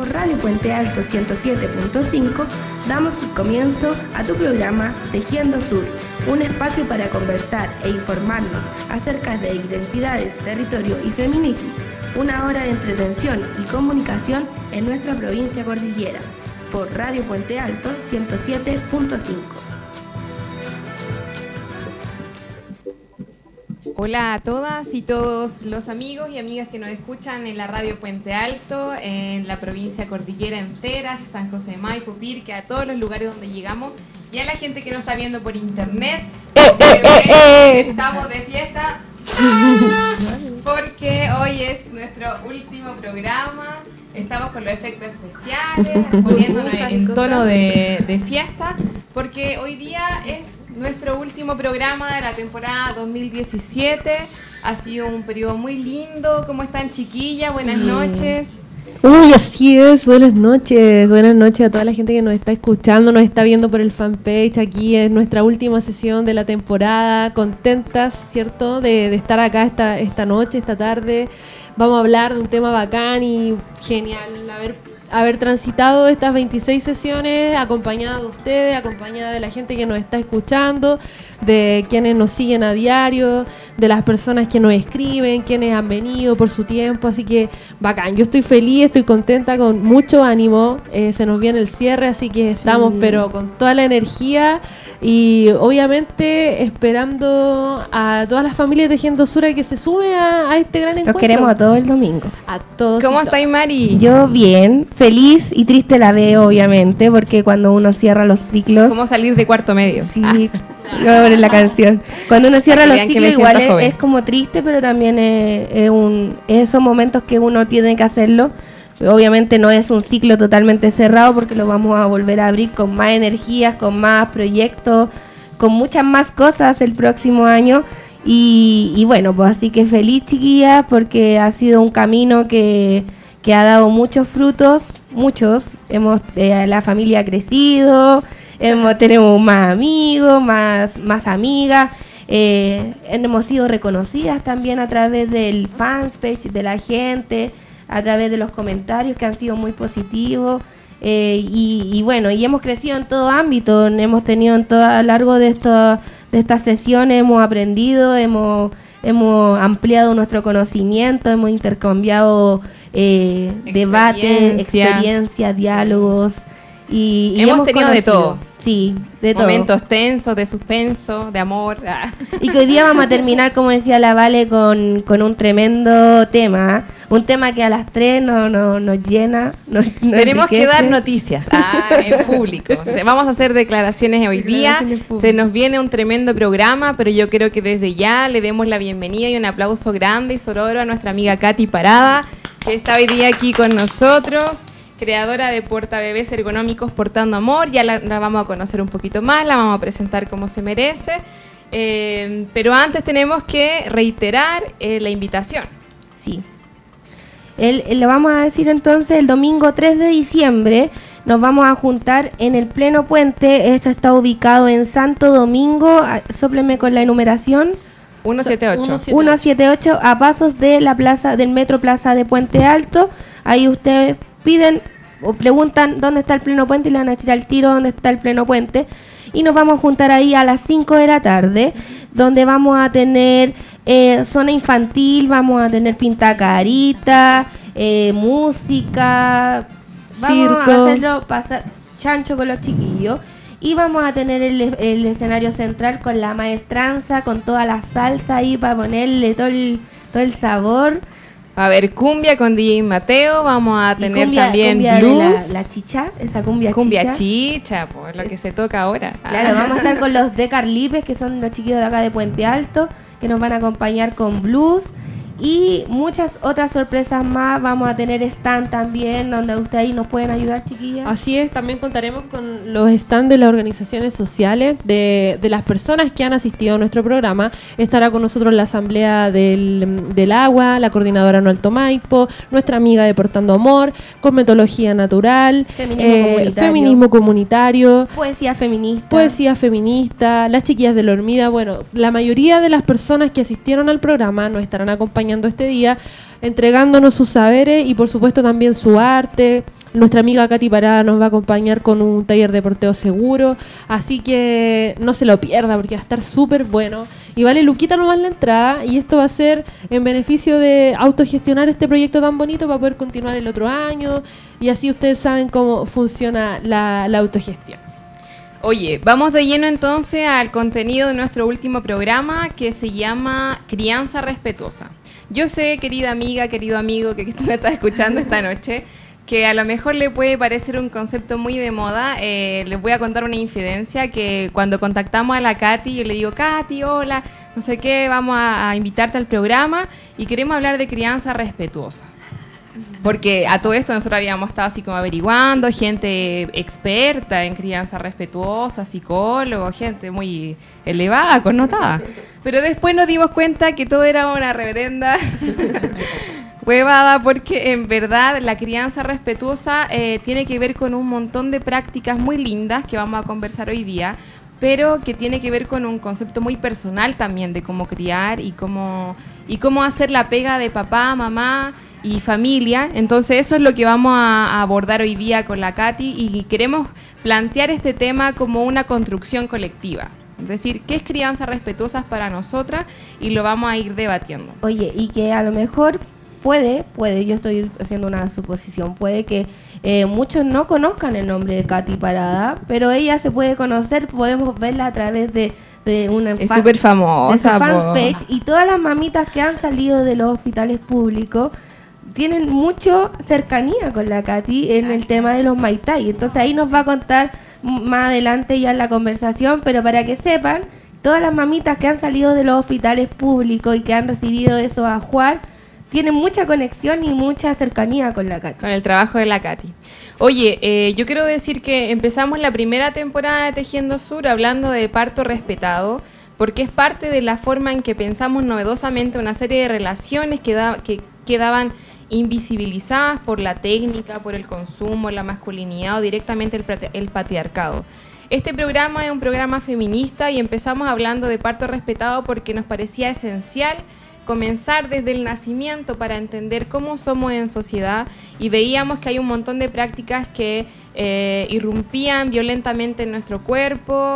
por Radio Puente Alto 107.5 damos comienzo a tu programa Tejiendo Sur, un espacio para conversar e informarnos acerca de identidades, territorio y feminismo. Una hora de entretención y comunicación en nuestra provincia cordillera, por Radio Puente Alto 107.5. Hola a todas y todos los amigos y amigas que nos escuchan en la Radio Puente Alto, en la provincia cordillera entera, San José de Maipo, Pirque, a todos los lugares donde llegamos, y a la gente que nos está viendo por internet. Estamos de fiesta porque hoy es nuestro último programa. Estamos con los efectos especiales, poniéndonos en tono de fiesta, porque hoy día es nuestro último programa de la temporada 2017. Ha sido un periodo muy lindo. ¿Cómo están, chiquillas? Buenas noches. Uy, así es, buenas noches a toda la gente que nos está escuchando, nos está viendo por el fanpage. Aquí es nuestra última sesión de la temporada, contentas, ¿cierto?, de estar acá esta noche, esta tarde. Vamos a hablar de un tema bacán y genial, haber transitado estas 26 sesiones acompañada de ustedes, acompañada de la gente que nos está escuchando, de quienes nos siguen a diario, de las personas que nos escriben, quienes han venido por su tiempo, así que bacán. Yo estoy feliz, estoy contenta, con mucho ánimo, se nos viene el cierre, así que estamos pero con toda la energía y obviamente esperando a todas las familias de Tejiendo Sur que se sume a este gran encuentro. Los queremos a todos el domingo. A todos. ¿Cómo estáis, Mari? Yo bien, feliz y triste la veo, obviamente, porque cuando uno cierra los ciclos... ¿Cómo salir de cuarto medio? Sí, voy a poner la canción. Cuando uno cierra los ciclos igual es como triste, pero también son momentos que uno tiene que hacerlo. Obviamente no es un ciclo totalmente cerrado porque lo vamos a volver a abrir con más energías, con más proyectos, con muchas más cosas el próximo año. Y bueno, pues así que feliz, chiquillas, porque ha sido un camino que ha dado muchos frutos, muchos. La familia ha crecido, tenemos más amigos, más amigas. Hemos sido reconocidas también a través del fanpage de la gente, a través de los comentarios que han sido muy positivos. Y bueno, y hemos crecido en todo ámbito, hemos tenido a lo largo de estas sesiones, hemos aprendido, hemos ampliado nuestro conocimiento, hemos intercambiado debates, experiencias, diálogos. Y hemos tenido de todo. Sí, de todo. Momentos tensos, de suspenso, de amor. Y que hoy día vamos a terminar, como decía la Vale, con un tremendo tema. Un tema que a las 3 nos llena. Tenemos que dar noticias en público. Vamos a hacer declaraciones hoy día. Se nos viene un tremendo programa, pero yo creo que desde ya le demos la bienvenida y un aplauso grande y sororo a nuestra amiga Katy Parada, que está hoy día aquí con nosotros, creadora de portabebés ergonómicos Portando Amor. Ya la vamos a conocer un poquito más, la vamos a presentar como se merece. Pero antes tenemos que reiterar la invitación. Sí. Lo vamos a decir entonces, el domingo 3 de diciembre nos vamos a juntar en el Pleno Puente. Esto está ubicado en Santo Domingo, sópleme con la enumeración. 178. 178, a pasos de la plaza, del Metro Plaza de Puente Alto. Ahí ustedes piden o preguntan dónde está el Pleno Puente y le van a decir al tiro dónde está el Pleno Puente. Y nos vamos a juntar ahí a las 5 de la tarde, donde vamos a tener zona infantil, vamos a tener pintacarita, música, circo. Vamos a hacerlo pasar chancho con los chiquillos. Y vamos a tener el escenario central con la maestranza, con toda la salsa ahí para ponerle todo el sabor. Va a haber cumbia con DJ Mateo, vamos a tener también cumbia blues. De la chicha, esa cumbia chicha, pues lo que se toca ahora. Claro, vamos a estar con los de Carlipes, que son los chiquillos de acá de Puente Alto, que nos van a acompañar con blues. Y muchas otras sorpresas más. Vamos a tener stand también, donde ustedes ahí nos pueden ayudar, chiquillas. Así es, también contaremos con los stands de las organizaciones sociales, de las personas que han asistido a nuestro programa. Estará con nosotros la Asamblea del Agua, la Coordinadora No Alto Maipo, nuestra amiga de Portando Amor, Cosmetología Natural, Feminismo Comunitario, Poesía Feminista, las chiquillas de la Hormida. Bueno, la mayoría de las personas que asistieron al programa nos estarán acompañando este día, entregándonos sus saberes y por supuesto también su arte, Nuestra amiga Katy Parada nos va a acompañar con un taller de porteo seguro, así que no se lo pierda porque va a estar súper bueno. Y vale luquita nomás la entrada, y esto va a ser en beneficio de autogestionar este proyecto tan bonito para poder continuar el otro año, y así ustedes saben cómo funciona la autogestión. Oye, vamos de lleno entonces al contenido de nuestro último programa, que se llama Crianza Respetuosa. Yo sé, querida amiga, querido amigo que me estás escuchando esta noche, que a lo mejor le puede parecer un concepto muy de moda. Les voy a contar una infidencia, que cuando contactamos a la Katy, yo le digo, Katy, hola, no sé qué, vamos a invitarte al programa y queremos hablar de crianza respetuosa. Porque a todo esto nosotros habíamos estado así como averiguando, gente experta en crianza respetuosa, psicólogos, gente muy elevada, connotada. Pero después nos dimos cuenta que todo era una reverenda huevada, porque en verdad la crianza respetuosa tiene que ver con un montón de prácticas muy lindas que vamos a conversar hoy día, pero que tiene que ver con un concepto muy personal también de cómo criar y cómo hacer la pega de papá, mamá y familia. Entonces eso es lo que vamos a abordar hoy día con la Katy, y queremos plantear este tema como una construcción colectiva. Es decir, ¿qué es crianza respetuosa para nosotras? Y lo vamos a ir debatiendo. Oye, y que a lo mejor puede, yo estoy haciendo una suposición, puede que muchos no conozcan el nombre de Katy Parada, pero ella se puede conocer, podemos verla a través de una es súper famosa, fanpage, y todas las mamitas que han salido de los hospitales públicos tienen mucho cercanía con la Katy en el tema de los Muay Thai. Entonces ahí nos va a contar más adelante ya en la conversación, pero para que sepan, todas las mamitas que han salido de los hospitales públicos y que han recibido eso a jugar, tienen mucha conexión y mucha cercanía con la Katy. Con el trabajo de la Katy. Oye, yo quiero decir que empezamos la primera temporada de Tejiendo Sur hablando de parto respetado, porque es parte de la forma en que pensamos novedosamente una serie de relaciones que quedaban invisibilizadas por la técnica, por el consumo, la masculinidad o directamente el patriarcado. Este programa es un programa feminista y empezamos hablando de parto respetado porque nos parecía esencial comenzar desde el nacimiento para entender cómo somos en sociedad, y veíamos que hay un montón de prácticas que irrumpían violentamente en nuestro cuerpo,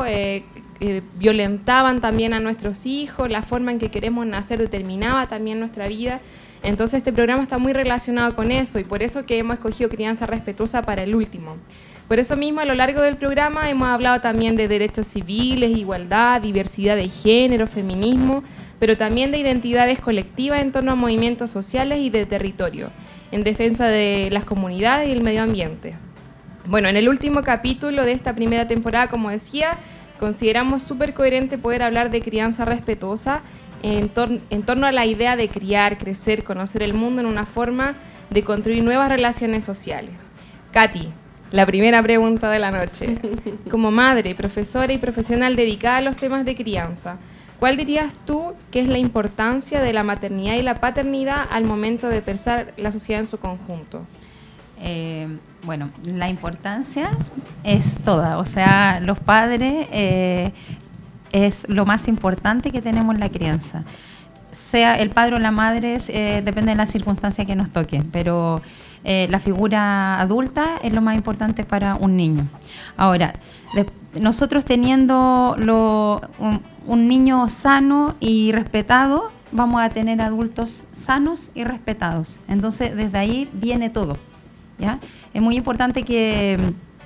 violentaban también a nuestros hijos, la forma en que queremos nacer determinaba también nuestra vida. Entonces este programa está muy relacionado con eso, y por eso que hemos escogido crianza respetuosa para el último. Por eso mismo, a lo largo del programa hemos hablado también de derechos civiles, igualdad, diversidad de género, feminismo, pero también de identidades colectivas en torno a movimientos sociales y de territorio, en defensa de las comunidades y el medio ambiente. Bueno, en el último capítulo de esta primera temporada, como decía, consideramos súper coherente poder hablar de crianza respetuosa en torno a la idea de criar, crecer, conocer el mundo en una forma de construir nuevas relaciones sociales. Katy, la primera pregunta de la noche. Como madre, profesora y profesional dedicada a los temas de crianza, ¿cuál dirías tú que es la importancia de la maternidad y la paternidad al momento de pensar la sociedad en su conjunto? Bueno, la importancia es toda, o sea, los padres es lo más importante que tenemos en la crianza. Sea el padre o la madre, depende de la circunstancia que nos toque, pero la figura adulta es lo más importante para un niño. Ahora, nosotros teniendo un niño sano y respetado, vamos a tener adultos sanos y respetados. Entonces, desde ahí viene todo, ¿ya? Es muy importante que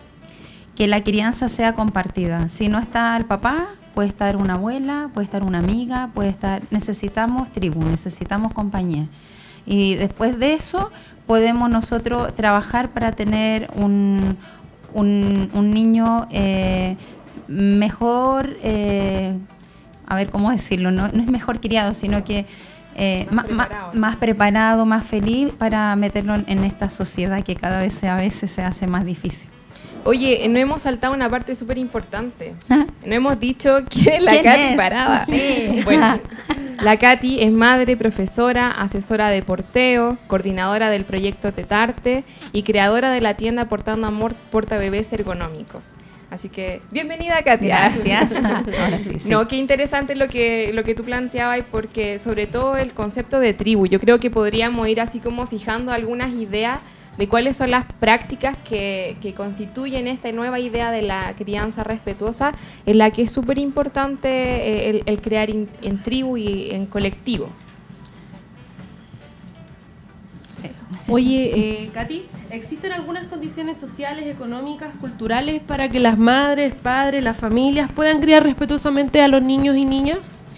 la crianza sea compartida. Si no está el papá, puede estar una abuela, puede estar una amiga, necesitamos tribu, necesitamos compañía. Y después de eso podemos nosotros trabajar para tener un niño mejor, a ver cómo decirlo, no es mejor criado, sino que más preparado, más feliz para meterlo en esta sociedad que cada vez a veces se hace más difícil. Oye, no hemos saltado una parte súper importante. No hemos dicho quién es la Katy Parada. Sí. Bueno, la Katy es madre, profesora, asesora de porteo, coordinadora del proyecto Tetarte y creadora de la tienda Portando Amor Portabebés Ergonómicos. Así que, bienvenida, Katy. Gracias. Ahora sí. No, qué interesante lo que tú planteabas, porque sobre todo el concepto de tribu, yo creo que podríamos ir así como fijando algunas ideas de cuáles son las prácticas que constituyen esta nueva idea de la crianza respetuosa, en la que es súper importante el crear en tribu y en colectivo. Sí. Oye, Katy, ¿existen algunas condiciones sociales, económicas, culturales para que las madres, padres, las familias puedan criar respetuosamente a los niños y niñas?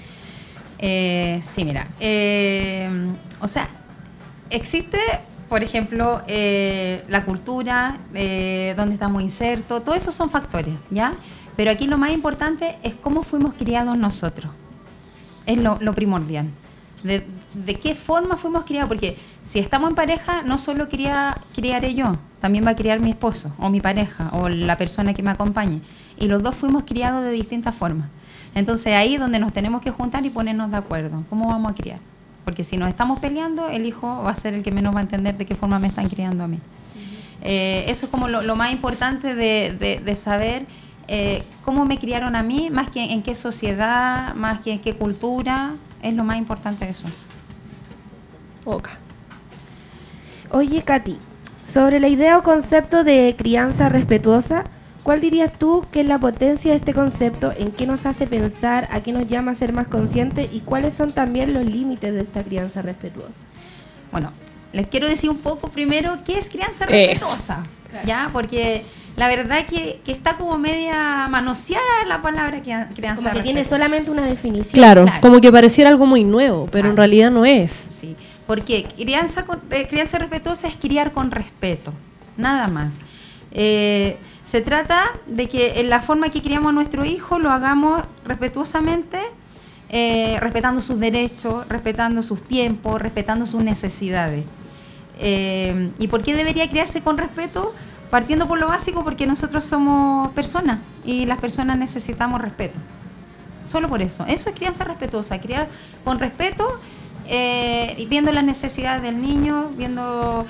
Sí, mira, o sea, existe, por ejemplo, la cultura, donde estamos insertos, todo eso son factores, ¿ya? Pero aquí lo más importante es cómo fuimos criados nosotros, es lo primordial. De qué forma fuimos criados, porque si estamos en pareja, no solo criaré yo, también va a criar mi esposo, o mi pareja, o la persona que me acompañe, y los dos fuimos criados de distintas formas. Entonces ahí es donde nos tenemos que juntar y ponernos de acuerdo, ¿cómo vamos a criar? Porque si nos estamos peleando, el hijo va a ser el que menos va a entender de qué forma me están criando a mí. Eso es como lo más importante de saber cómo me criaron a mí, más que en qué sociedad, más que en qué cultura, es lo más importante de eso. Oka. Oye, Katy, sobre la idea o concepto de crianza respetuosa, ¿cuál dirías tú que es la potencia de este concepto? ¿En qué nos hace pensar? ¿A qué nos llama a ser más conscientes? ¿Y cuáles son también los límites de esta crianza respetuosa? Bueno, les quiero decir un poco primero qué es crianza respetuosa, ¿ya? Porque la verdad que está como media manoseada la palabra crianza respetuosa. Como que tiene solamente una definición. Claro, como que pareciera algo muy nuevo, pero en realidad no es. Sí, porque crianza respetuosa es criar con respeto, nada más. Se trata de que en la forma que criamos a nuestro hijo lo hagamos respetuosamente, respetando sus derechos, respetando sus tiempos, respetando sus necesidades. ¿Y por qué debería criarse con respeto? Partiendo por lo básico, porque nosotros somos personas y las personas necesitamos respeto. Solo por eso. Eso es crianza respetuosa, criar con respeto, y viendo las necesidades del niño, viendo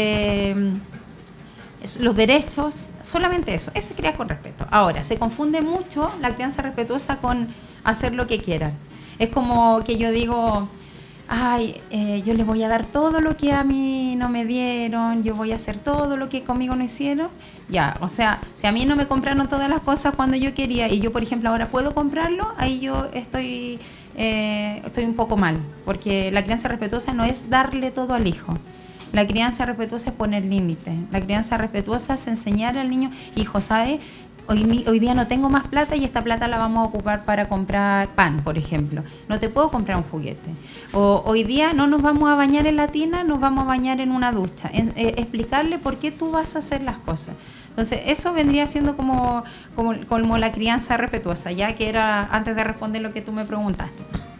los derechos, solamente eso. Eso es criar con respeto. Ahora, se confunde mucho la crianza respetuosa con hacer lo que quieran. Es como que yo digo, ay, yo les voy a dar todo lo que a mí no me dieron, yo voy a hacer todo lo que conmigo no hicieron. Ya, o sea, si a mí no me compraron todas las cosas cuando yo quería y yo, por ejemplo, ahora puedo comprarlo, ahí yo estoy un poco mal, porque la crianza respetuosa no es darle todo al hijo. La crianza respetuosa es poner límites. La crianza respetuosa es enseñar al niño, hijo, ¿sabes? Hoy día no tengo más plata y esta plata la vamos a ocupar para comprar pan, por ejemplo. No te puedo comprar un juguete. O hoy día no nos vamos a bañar en la tina, nos vamos a bañar en una ducha. Explicarle por qué tú vas a hacer las cosas. Entonces, eso vendría siendo como la crianza respetuosa, ya que era antes de responder lo que tú me preguntaste.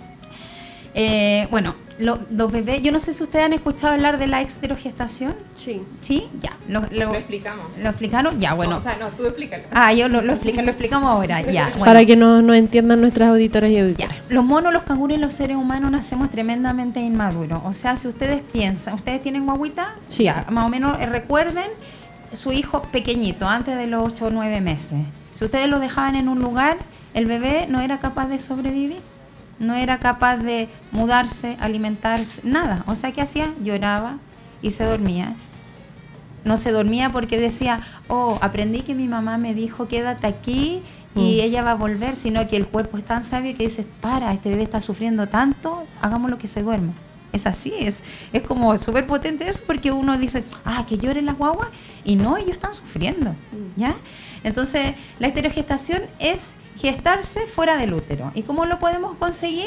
Bueno, los bebés, yo no sé si ustedes han escuchado hablar de la exterogestación. Sí. ¿Sí? Ya. Lo explicamos. ¿Lo explicaron? Ya, bueno. No, o sea, no, tú explícalo. Yo lo explicamos ahora, ya. Bueno. Para que no entiendan nuestras auditoras y auditores. Ya. Los monos, los canguros y los seres humanos nacemos tremendamente inmaduros. O sea, si ustedes piensan, ¿ustedes tienen guaguita? Sí. Ya, más o menos recuerden su hijo pequeñito, antes de los 8 o 9 meses. Si ustedes lo dejaban en un lugar, el bebé no era capaz de sobrevivir. No era capaz de mudarse, alimentarse, nada. O sea, ¿qué hacía? Lloraba y se dormía. No se dormía porque decía, aprendí que mi mamá me dijo, quédate aquí y ella va a volver, sino que el cuerpo es tan sabio que dice, este bebé está sufriendo tanto, hagámoslo que se duerme. Es así, es como súper potente eso, porque uno dice, que lloren las guaguas, y no, ellos están sufriendo, ¿ya? Entonces, la esterogestación es gestarse fuera del útero. ¿Y cómo lo podemos conseguir?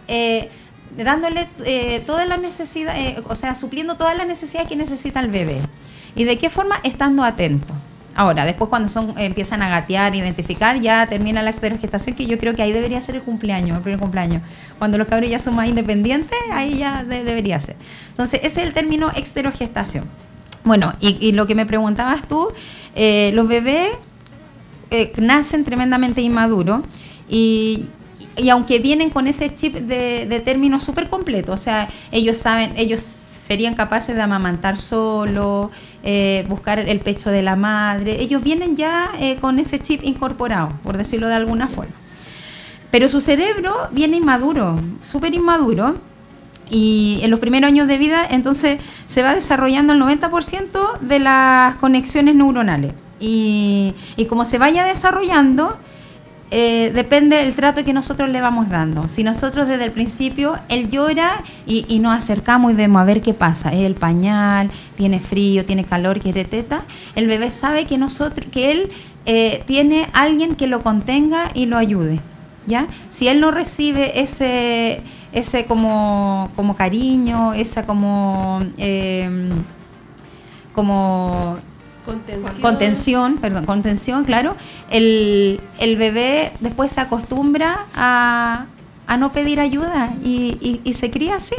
Dándole todas las necesidades, supliendo todas las necesidades que necesita el bebé. ¿Y de qué forma? Estando atento. Ahora, después cuando empiezan a gatear, identificar, ya termina la esterogestación, que yo creo que ahí debería ser el primer cumpleaños. Cuando los cabros ya son más independientes, ahí ya debería ser. Entonces, ese es el término esterogestación. Bueno, y lo que me preguntabas tú, los bebés nacen tremendamente inmaduros y aunque vienen con ese chip de término súper completo, o sea, ellos serían capaces de amamantar solo, buscar el pecho de la madre, ellos vienen ya con ese chip incorporado, por decirlo de alguna forma. Pero su cerebro viene inmaduro, súper inmaduro, Y en los primeros años de vida, entonces, se va desarrollando el 90% de las conexiones neuronales. Y como se vaya desarrollando, depende del trato que nosotros le vamos dando. Si nosotros desde el principio, él llora y nos acercamos y vemos a ver qué pasa. Es el pañal, tiene frío, tiene calor, quiere teta. El bebé sabe que él tiene alguien que lo contenga y lo ayude. ¿Ya? Si él no recibe ese como cariño, esa como contención, claro, el bebé después se acostumbra a no pedir ayuda y se cría así.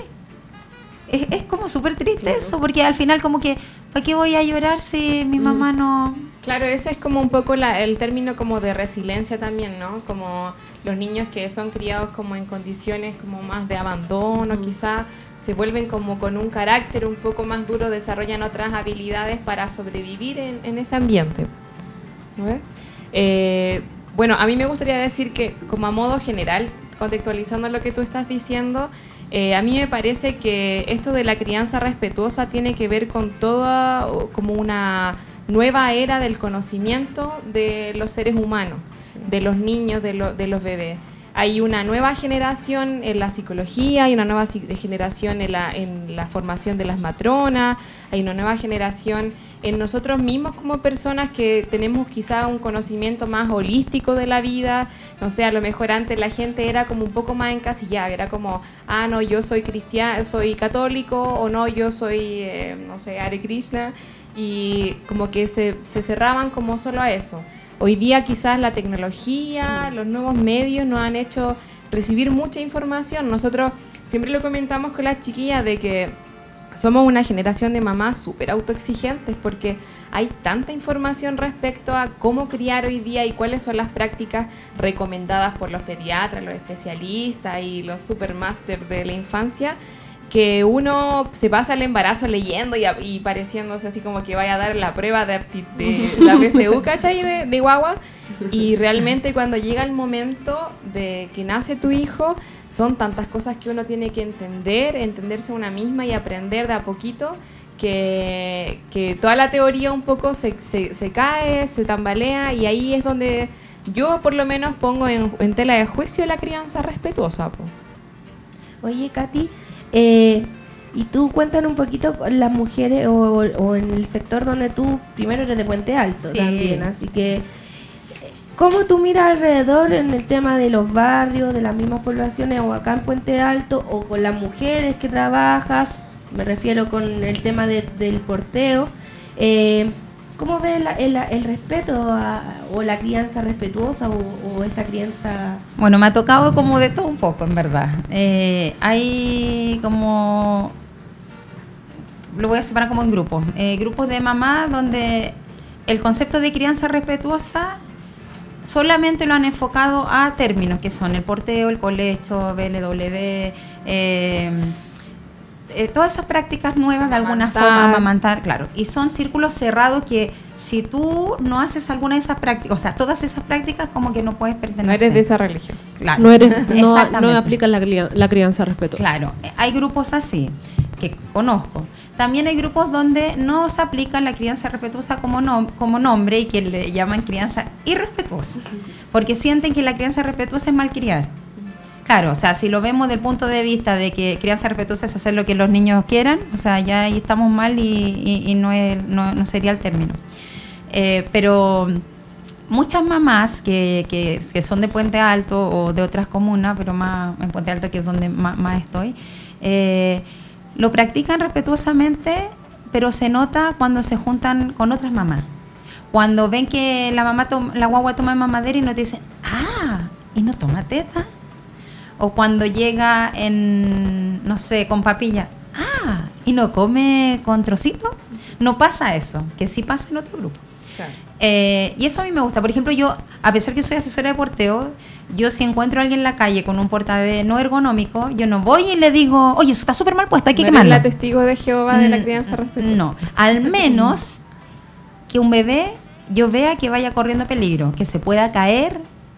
Es como súper triste eso, porque al final como que, ¿para qué voy a llorar si mi mamá no...? Claro, ese es como un poco el término como de resiliencia también, ¿no? Como los niños que son criados como en condiciones como más de abandono, quizás se vuelven como con un carácter un poco más duro, desarrollan otras habilidades para sobrevivir en ese ambiente. ¿No? Bueno, a mí me gustaría decir que como a modo general, contextualizando lo que tú estás diciendo, a mí me parece que esto de la crianza respetuosa tiene que ver con toda como una nueva era del conocimiento de los seres humanos, de los niños, de los bebés. Hay una nueva generación en la psicología, hay una nueva generación en la formación de las matronas, hay una nueva generación en nosotros mismos como personas que tenemos quizá un conocimiento más holístico de la vida. No sé, a lo mejor antes la gente era como un poco más encasillada, era como, no, yo soy cristiano, soy católico, o no, yo soy, no sé, Hare Krishna, y como que se cerraban como solo a eso. Hoy día quizás la tecnología, los nuevos medios nos han hecho recibir mucha información. Nosotros siempre lo comentamos con las chiquillas de que somos una generación de mamás súper autoexigentes porque hay tanta información respecto a cómo criar hoy día y cuáles son las prácticas recomendadas por los pediatras, los especialistas y los supermasters de la infancia, que uno se pasa el embarazo leyendo y pareciéndose así como que vaya a dar la prueba de la PSU, ¿cachai? De guagua. Y realmente cuando llega el momento de que nace tu hijo, son tantas cosas que uno tiene que entenderse a una misma y aprender de a poquito, que toda la teoría un poco se cae, se tambalea, y ahí es donde yo por lo menos pongo en tela de juicio la crianza respetuosa. Po. Oye, Katy, y tú cuéntanos un poquito con las mujeres o en el sector donde tú primero eres de Puente Alto también, así que ¿cómo tú miras alrededor en el tema de los barrios, de las mismas poblaciones o acá en Puente Alto o con las mujeres que trabajas? Me refiero con el tema del porteo. ¿Cómo ves el respeto o la crianza respetuosa o esta crianza? Bueno, me ha tocado como de todo un poco, en verdad. Hay como... Lo voy a separar como en grupos. Grupos de mamás donde el concepto de crianza respetuosa solamente lo han enfocado a términos que son el porteo, el colecho, BLW, todas esas prácticas nuevas de alguna forma, amamantar, claro, y son círculos cerrados que si tú no haces alguna de esas prácticas, o sea, todas esas prácticas como que no puedes pertenecer. No eres de esa religión. Claro. No aplican la crianza respetuosa. Claro, hay grupos así que conozco. También hay grupos donde no se aplica la crianza respetuosa como nombre y que le llaman crianza irrespetuosa, porque sienten que la crianza respetuosa es malcriar. Claro, o sea, si lo vemos del punto de vista de que crianza respetuosa es hacer lo que los niños quieran, o sea, ya ahí estamos mal y no sería el término. Pero muchas mamás que son de Puente Alto o de otras comunas, pero más en Puente Alto, que es donde más estoy, lo practican respetuosamente, pero se nota cuando se juntan con otras mamás. Cuando ven que la guagua toma mamadera y nos dicen, ¿y no toma teta? O cuando llega no sé, con papilla, ¿y no come con trocito? No pasa eso, que sí pasa en otro grupo. Claro. Y eso a mí me gusta. Por ejemplo, yo, a pesar que soy asesora de porteo, yo si encuentro a alguien en la calle con un portabebé no ergonómico, yo no voy y le digo, oye, eso está súper mal puesto, hay que quemarlo. ¿No eres la testigo de Jehová de la crianza respetuosa? No, al menos que un bebé yo vea que vaya corriendo peligro, que se pueda caer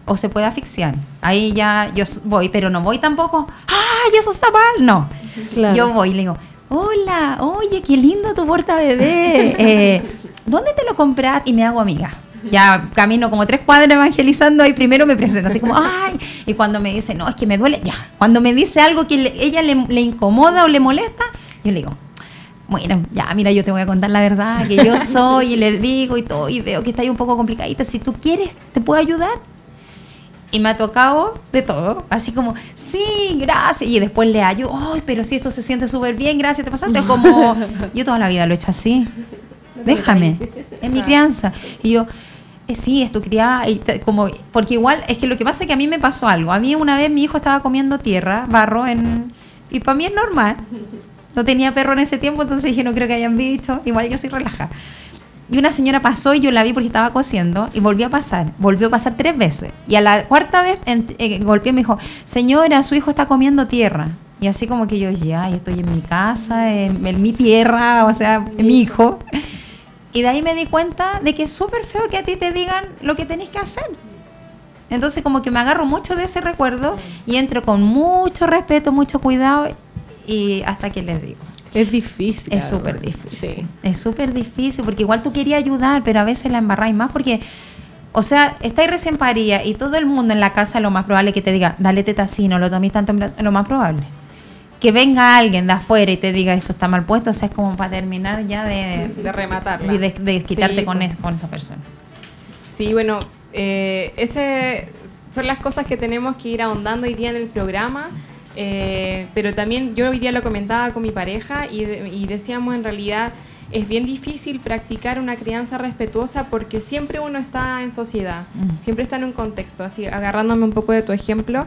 o se puede asfixiar. Ahí ya yo voy, pero no voy tampoco, ¡ay, eso está mal! No, claro. Yo voy y le digo, hola, oye, qué lindo tu portabebé, ¿dónde te lo compraste? Y me hago amiga. Ya camino como 3 cuadras evangelizando y primero me presento así como, ¡ay! Y cuando me dice, no, es que me duele, ya. Cuando me dice algo que ella le incomoda o le molesta, yo le digo, bueno, ya, mira, yo te voy a contar la verdad, que yo soy, y le digo y todo, y veo que está ahí un poco complicadita, si tú quieres, ¿te puedo ayudar? Y me ha tocado de todo, así como, sí, gracias, y después le hallo, ¡ay, pero si esto se siente súper bien, gracias, te pasaste! Como, yo toda la vida lo he hecho así, déjame, es mi crianza. Y yo, sí, es tu criada, como, porque igual, es que lo que pasa es que a mí me pasó algo. A mí una vez mi hijo estaba comiendo tierra, barro, y para mí es normal. No tenía perro en ese tiempo, entonces dije, no creo que hayan visto. Igual yo soy relajada. Y una señora pasó y yo la vi porque estaba cociendo y volvió a pasar 3 veces. Y a la 4ª vez golpeé y me dijo, señora, su hijo está comiendo tierra. Y así como que yo, ya, estoy en mi casa, en mi tierra, o sea, en mi hijo. Y de ahí me di cuenta de que es súper feo que a ti te digan lo que tenés que hacer. Entonces como que me agarro mucho de ese recuerdo y entro con mucho respeto, mucho cuidado y hasta que les digo. Es difícil. Es súper difícil. Sí. Es súper difícil porque igual tú querías ayudar, pero a veces la embarráis más porque, o sea, estáis recién parida y todo el mundo en la casa lo más probable es que te diga, dale tetacino, lo tomís tanto en brazos, lo más probable. Que venga alguien de afuera y te diga eso está mal puesto, o sea, es como para terminar ya de rematarla. Y de quitarte sí, con esa persona. Sí, bueno, son las cosas que tenemos que ir ahondando hoy día en el programa, pero también yo hoy día lo comentaba con mi pareja y decíamos en realidad es bien difícil practicar una crianza respetuosa porque siempre uno está en sociedad, siempre está en un contexto, así agarrándome un poco de tu ejemplo,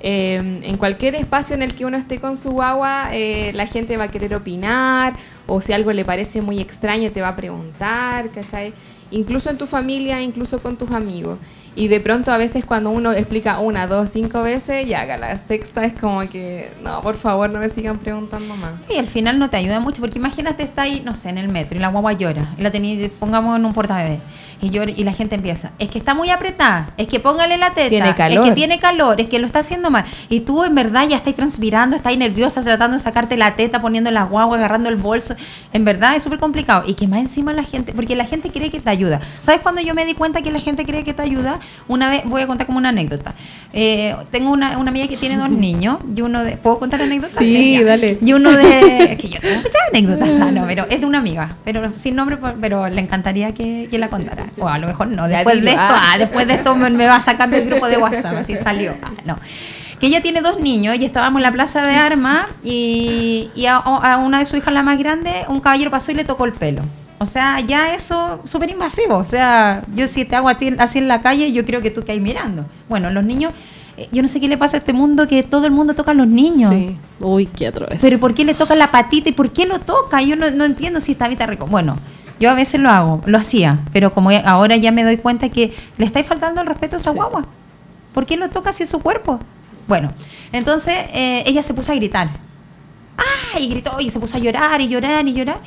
en cualquier espacio en el que uno esté con su guagua, la gente va a querer opinar, o si algo le parece muy extraño te va a preguntar, ¿cachai? Incluso en tu familia, incluso con tus amigos. Y de pronto a veces cuando uno explica 1, 2, 5 veces, ya a la 6ª es como que, no, por favor, no me sigan preguntando más. Y al final no te ayuda mucho, porque imagínate, está ahí, no sé, en el metro, y la guagua llora, y la pongamos en un portabebé, y llora, y la gente empieza, es que está muy apretada, es que póngale la teta, tiene calor. Es que tiene calor, es que lo está haciendo mal. Y tú en verdad ya estás transpirando, estás nerviosa, tratando de sacarte la teta, poniendo la guagua, agarrando el bolso. En verdad es súper complicado. Y que más encima la gente, porque la gente cree que te ayuda. ¿Sabes cuando yo me di cuenta que la gente cree que te ayuda? Una vez, voy a contar como una anécdota. Tengo una amiga que tiene 2 niños, y uno de, ¿puedo contar anécdotas? Sí, dale. Y uno de, es que yo tengo muchas anécdotas, no, pero es de una amiga, pero sin nombre, pero le encantaría que la contara. O a lo mejor no, después de esto me va a sacar del grupo de WhatsApp, así salió. No. Que ella tiene 2 niños y estábamos en la plaza de armas y a una de sus hijas, la más grande, un caballero pasó y le tocó el pelo. O sea, ya eso súper invasivo. O sea, yo si te hago a ti así en la calle, yo creo que tú que hay mirando. Bueno, los niños, yo no sé qué le pasa a este mundo que todo el mundo toca a los niños. Sí. Uy, qué atroz. Pero ¿por qué le toca la patita y por qué lo toca? Yo no entiendo si está rico. Bueno, yo a veces lo hacía, pero como ahora ya me doy cuenta que le estáis faltando el respeto a esa guagua. ¿Por qué lo toca si es su cuerpo? Bueno, entonces ella se puso a gritar. ¡Ah! Y gritó y se puso a llorar y llorar y llorar.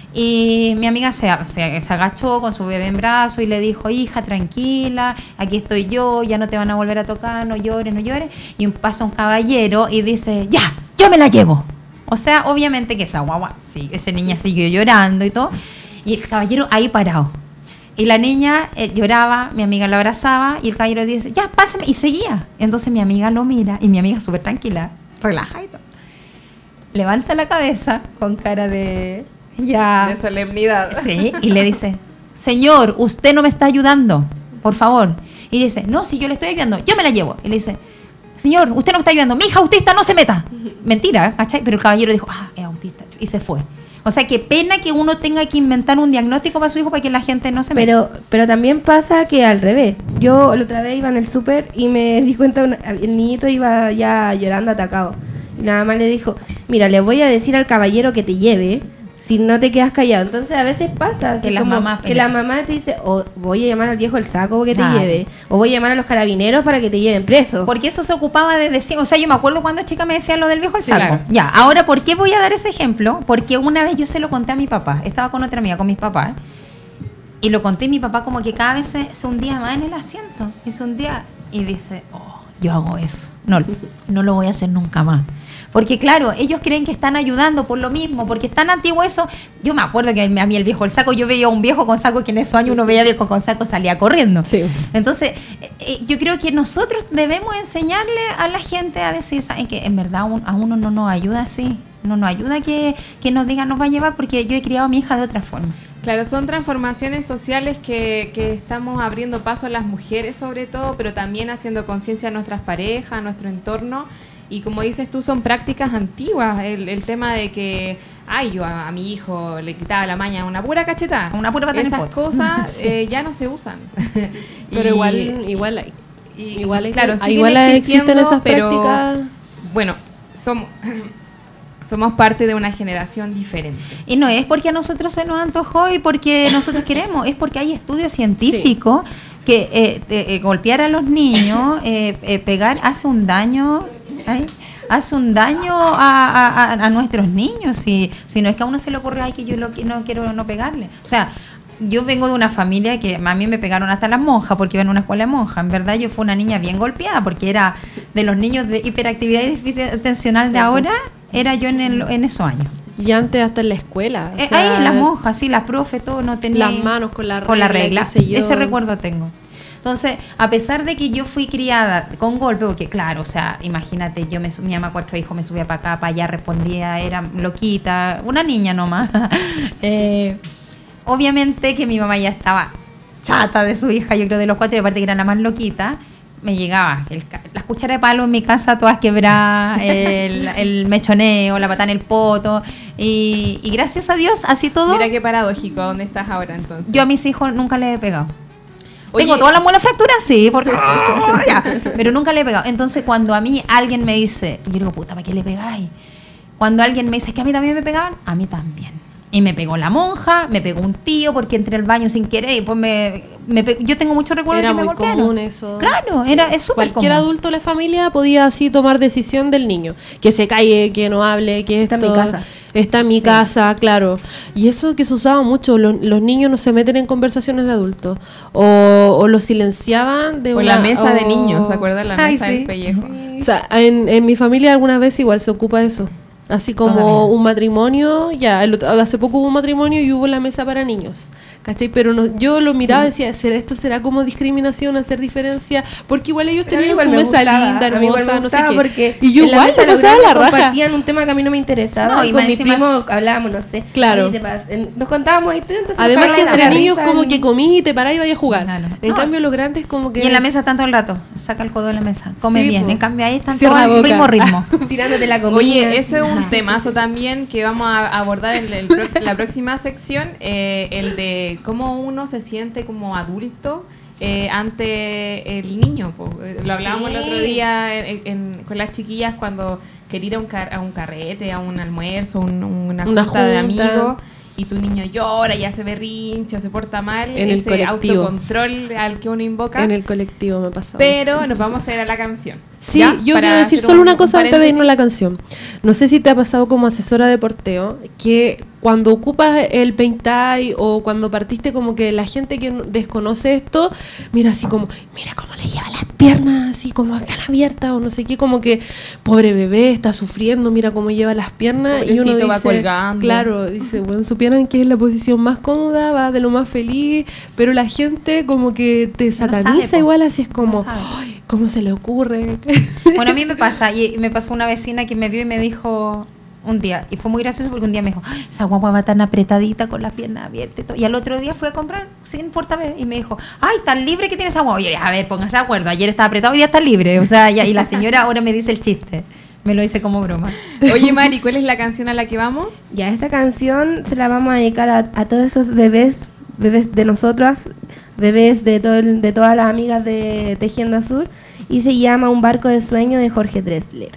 Y mi amiga se agachó con su bebé en brazos y le dijo, hija, tranquila, aquí estoy yo, ya no te van a volver a tocar, no llores, no llores. Y pasa un caballero y dice, ya, yo me la llevo. O sea, obviamente que esa guagua, sí, esa niña siguió llorando y todo. Y el caballero ahí parado. Y la niña lloraba, mi amiga la abrazaba y el caballero dice, ya, pásame. Y seguía. Entonces mi amiga lo mira y mi amiga súper tranquila, relaja y todo. Levanta la cabeza con cara de... ya de solemnidad. Sí, y le dice, señor, usted no me está ayudando, por favor. Y dice, no, si yo le estoy ayudando, yo me la llevo. Y le dice, señor, usted no me está ayudando, mi hija autista, no se meta. Mentira, ¿cachai? Pero el caballero dijo, es autista, y se fue. O sea, qué pena que uno tenga que inventar un diagnóstico para su hijo para que la gente no se meta. Pero también pasa que al revés. Yo la otra vez iba en el súper y me di cuenta, el niñito iba ya llorando atacado. Y nada más le dijo, mira, le voy a decir al caballero que te lleve si no te quedas callado. Entonces a veces pasa que la mamá te dice, o voy a llamar al viejo del saco que te lleve, o voy a llamar a los carabineros para que te lleven preso. Porque eso se ocupaba de decir, o sea, yo me acuerdo cuando chica me decían lo del viejo del saco. Claro. Ya, ahora, ¿por qué voy a dar ese ejemplo? Porque una vez yo se lo conté a mi papá, estaba con otra amiga, con mis papás, y lo conté, y mi papá como que cada vez se hundía más en el asiento, y se hundía, y dice, oh, yo hago eso, no lo voy a hacer nunca más. Porque claro, ellos creen que están ayudando por lo mismo, porque es tan antiguo eso. Yo me acuerdo que a mí el viejo del saco, yo veía un viejo con saco que en esos años uno veía viejo con saco, salía corriendo. Sí. Entonces, yo creo que nosotros debemos enseñarle a la gente a decir, ¿saben qué? En verdad a uno no nos ayuda así, no nos ayuda que nos digan nos va a llevar, porque yo he criado a mi hija de otra forma. Claro, son transformaciones sociales que estamos abriendo paso a las mujeres sobre todo, pero también haciendo conciencia a nuestras parejas, a nuestro entorno. Y como dices tú, son prácticas antiguas. El tema de que, yo a mi hijo le quitaba la maña una pura cachetada. Una pura patada. Esas cosas ya no se usan. Pero igual hay. Igual hay, claro, igual existen esas prácticas. Bueno, somos parte de una generación diferente. Y no es porque a nosotros se nos antojó y porque nosotros queremos, es porque hay estudios científicos que golpear a los niños, pegar, hace un daño a nuestros niños. Si no es que a uno se le ocurre, que yo no quiero no pegarle. O sea, yo vengo de una familia que a mí me pegaron hasta las monjas porque iba en una escuela de monjas. En verdad yo fui una niña bien golpeada porque era de los niños de hiperactividad y déficit atencional de ahora, era yo en esos años. Y antes hasta en la escuela. Ahí las monjas, sí, las profes, todo no tenía las manos con la regla. Ese recuerdo tengo. Entonces, a pesar de que yo fui criada con golpe, porque claro, o sea, imagínate, mi mamá 4 hijos, me subía para acá, para allá, respondía, era loquita, una niña nomás. Obviamente que mi mamá ya estaba chata de su hija, yo creo de los 4, y aparte que era la más loquita, me llegaba las cucharas de palo en mi casa todas quebradas, el mechoneo, la patada en el poto, y gracias a Dios, así todo. Mira qué paradójico, ¿dónde estás ahora entonces? Yo a mis hijos nunca les he pegado. Tengo todas las muelas fracturas, sí, porque, pero nunca le he pegado. Entonces, cuando a mí alguien me dice, yo digo, puta, ¿para qué le pegáis? Cuando alguien me dice que a mí también me pegaban, a mí también. Y me pegó la monja, me pegó un tío porque entré al baño sin querer y pues yo tengo muchos recuerdos de que me golpearon. Era muy común eso. Claro, sí. Es súper común. Cualquier adulto de la familia podía así tomar decisión del niño. Que se calle, que no hable, que está en mi casa. Está en mi casa, claro. Y eso que se usaba mucho, los niños no se meten en conversaciones de adultos. O los silenciaban de la mesa de niños, ¿se acuerdan? La mesa del pellejo. Sí. O sea, en mi familia alguna vez igual se ocupa eso. Así como todavía. Un matrimonio, hace poco hubo un matrimonio y hubo la mesa para niños, ¿cachai? Pero yo lo miraba y decía, ¿esto será como discriminación, hacer diferencia? Porque igual ellos tenían su mesa linda, hermosa, no sé qué. Y yo igual me pasaba la raja. Compartían un tema que a mí no me interesaba. Y con mi primo hablábamos, no sé. Claro. Nos contábamos historias. Además que entre niños como que comí y te parás y vayas a jugar. Claro. En cambio los grandes como que... Y en la mesa están todo el rato. Saca el codo de la mesa. Come bien. En cambio ahí están todos al mismo ritmo. Tirándote la comida. Oye, eso es un temazo también que vamos a abordar en la próxima sección, el de cómo uno se siente como adulto ante el niño. Lo hablábamos el otro día con las chiquillas cuando quería ir a un carrete, a un almuerzo, una junta de amigos. Y tu niño llora, ya se berrincha, se porta mal, en ese autocontrol al que uno invoca. En el colectivo me pasó. Pero nos vamos a ir a la canción. Sí, yo quiero decir solo una cosa antes de irnos a la canción. No sé si te ha pasado como asesora de porteo, que cuando ocupas el paintay o cuando partiste como que la gente que desconoce esto, mira así como, mira cómo le lleva las piernas, así como están abiertas o no sé qué, como que pobre bebé está sufriendo, mira cómo lleva las piernas. Pobrecito, y uno dice, va colgando. Claro, dice, bueno, supieran que es la posición más cómoda, va de lo más feliz, pero la gente como que te sataniza sabe, igual, así es como, ay, ¿cómo se le ocurre? Bueno, a mí me pasa, y me pasó una vecina que me vio y me dijo un día, y fue muy gracioso porque un día me dijo, esa guagua va tan apretadita con las piernas abiertas y todo. Y al otro día fui a comprar sin portabebé y me dijo, ay, tan libre que tiene esa guagua. Y yo le dije, a ver, póngase de acuerdo, ayer estaba apretado, hoy día está libre. O sea, y la señora ahora me dice el chiste. Me lo hice como broma. Oye, Mari, ¿cuál es la canción a la que vamos? Ya, esta canción se la vamos a dedicar a todos esos bebés de nosotras, bebés de todas las amigas de Tejiendo Azul, y se llama Un barco de sueño de Jorge Drexler.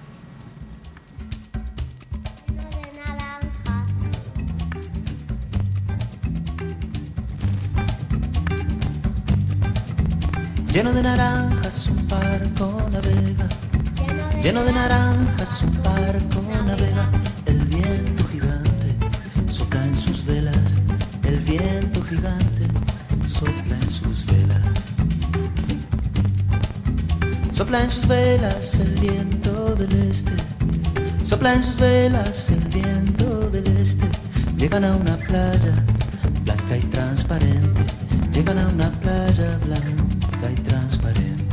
Lleno de naranjas un barco navega, lleno de naranjas un barco navega, el viento gigante sopla en sus velas, el viento gigante sopla en sus velas. Sopla en sus velas el viento del este, sopla en sus velas el viento del este. Llegan a una playa blanca y transparente, llegan a una playa blanca y transparente.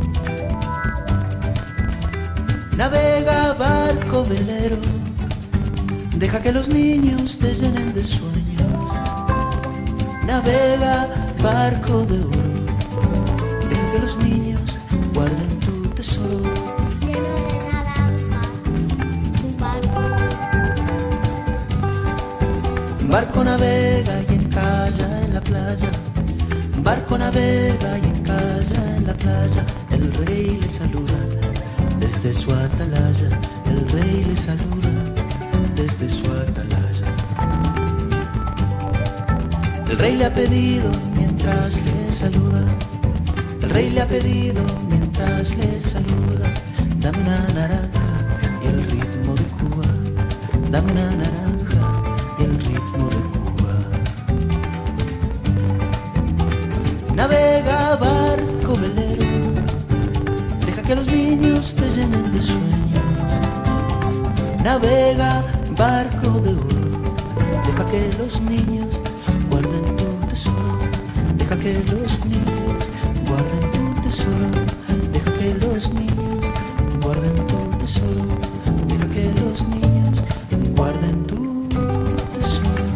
Navega barco velero, deja que los niños te llenen de sueños. Navega barco de oro, deja que los niños guarden tu tesoro. Lleno de naranjas, un barco. Un barco navega y encalla en la playa, un barco navega y encalla en la playa. El rey le saluda desde su atalaya, el rey le saluda desde su atalaya. El rey le ha pedido mientras le saluda, el rey le ha pedido mientras le saluda, dame una naranja y el ritmo de Cuba, dame una naranja y el ritmo de Cuba. Navega barco velero, deja que los niños te llenen de sueños. Navega barco de oro, deja que los niños guarden tu tesoro, deja que los niños guarden tu tesoro, deja que los niños guarden tu tesoro, deja que los niños guarden tu tesoro.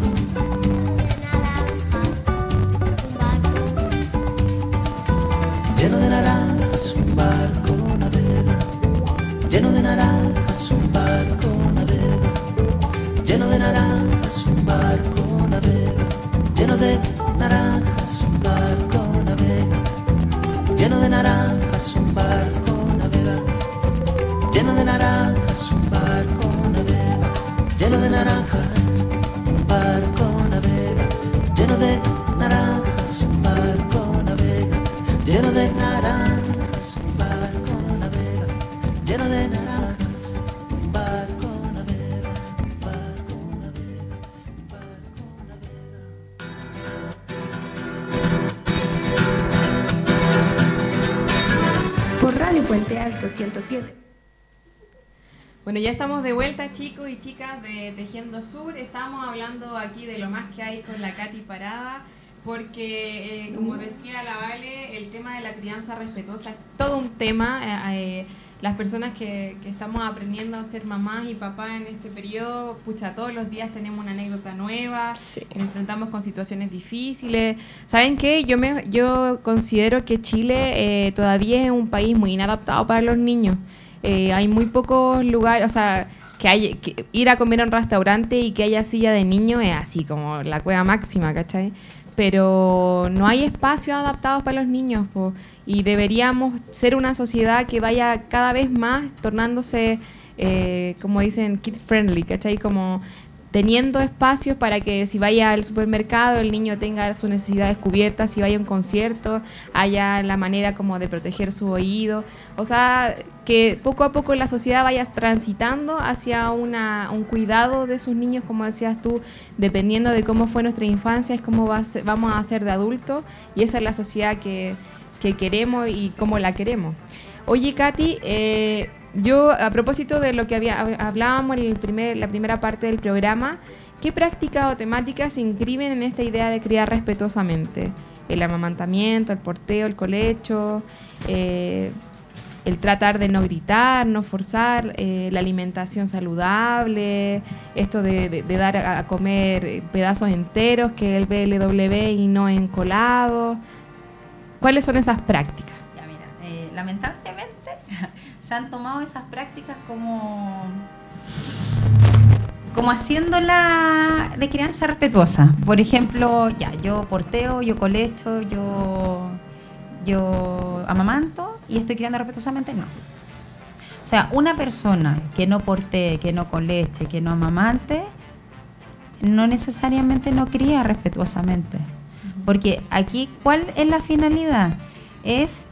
Lleno de naranjas un barco navega, lleno de naranjas un barco navega, lleno de naranjas un barco navega, lleno de naranjas un barco navega, lleno de naranjas un barco navega, lleno de naranjas un barco navega, lleno de naranjas un barco navega, lleno de naranjas un barco navega, lleno de naranjas un barco navega, lleno de naranjas un barco navega, un barco navega, un barco navega. Por Radio Puente Alto 107. Bueno, ya estamos de vuelta, chicos y chicas de Tejiendo Sur. Estamos hablando aquí de lo más que hay con la Katy Parada, porque, como decía la Vale, el tema de la crianza respetuosa es todo un tema. Las personas que estamos aprendiendo a ser mamás y papás en este periodo, pucha, todos los días tenemos una anécdota nueva, Sí. nos enfrentamos con situaciones difíciles. ¿Saben qué? Yo considero que Chile todavía es un país muy inadaptado para los niños. Hay muy pocos lugares, o sea, que ir a comer a un restaurante y que haya silla de niño es así como la cueva máxima, ¿cachai? Pero no hay espacios adaptados para los niños, po, y deberíamos ser una sociedad que vaya cada vez más tornándose, como dicen, kid friendly, ¿cachai? Como teniendo espacios para que si vaya al supermercado el niño tenga sus necesidades cubiertas, si vaya a un concierto haya la manera como de proteger su oído, o sea, que poco a poco la sociedad vaya transitando hacia un cuidado de sus niños, como decías tú, dependiendo de cómo fue nuestra infancia, es cómo vamos a ser de adultos, y esa es la sociedad que queremos y cómo la queremos. Oye, Katy, yo, a propósito de lo que hablábamos en la primera parte del programa, ¿qué prácticas o temáticas se inscriben en esta idea de criar respetuosamente? El amamantamiento, el porteo, el colecho, el tratar de no gritar, no forzar, la alimentación saludable, esto de dar a comer pedazos enteros, que el BLW y no encolados. ¿Cuáles son esas prácticas? Ya, mira, lamentablemente se han tomado esas prácticas como haciéndola de crianza respetuosa. Por ejemplo, ya, yo porteo, yo colecho, yo amamanto y estoy criando respetuosamente, no. O sea, una persona que no portee, que no coleche, que no amamante, no necesariamente no cría respetuosamente. Porque aquí, ¿cuál es la finalidad? Es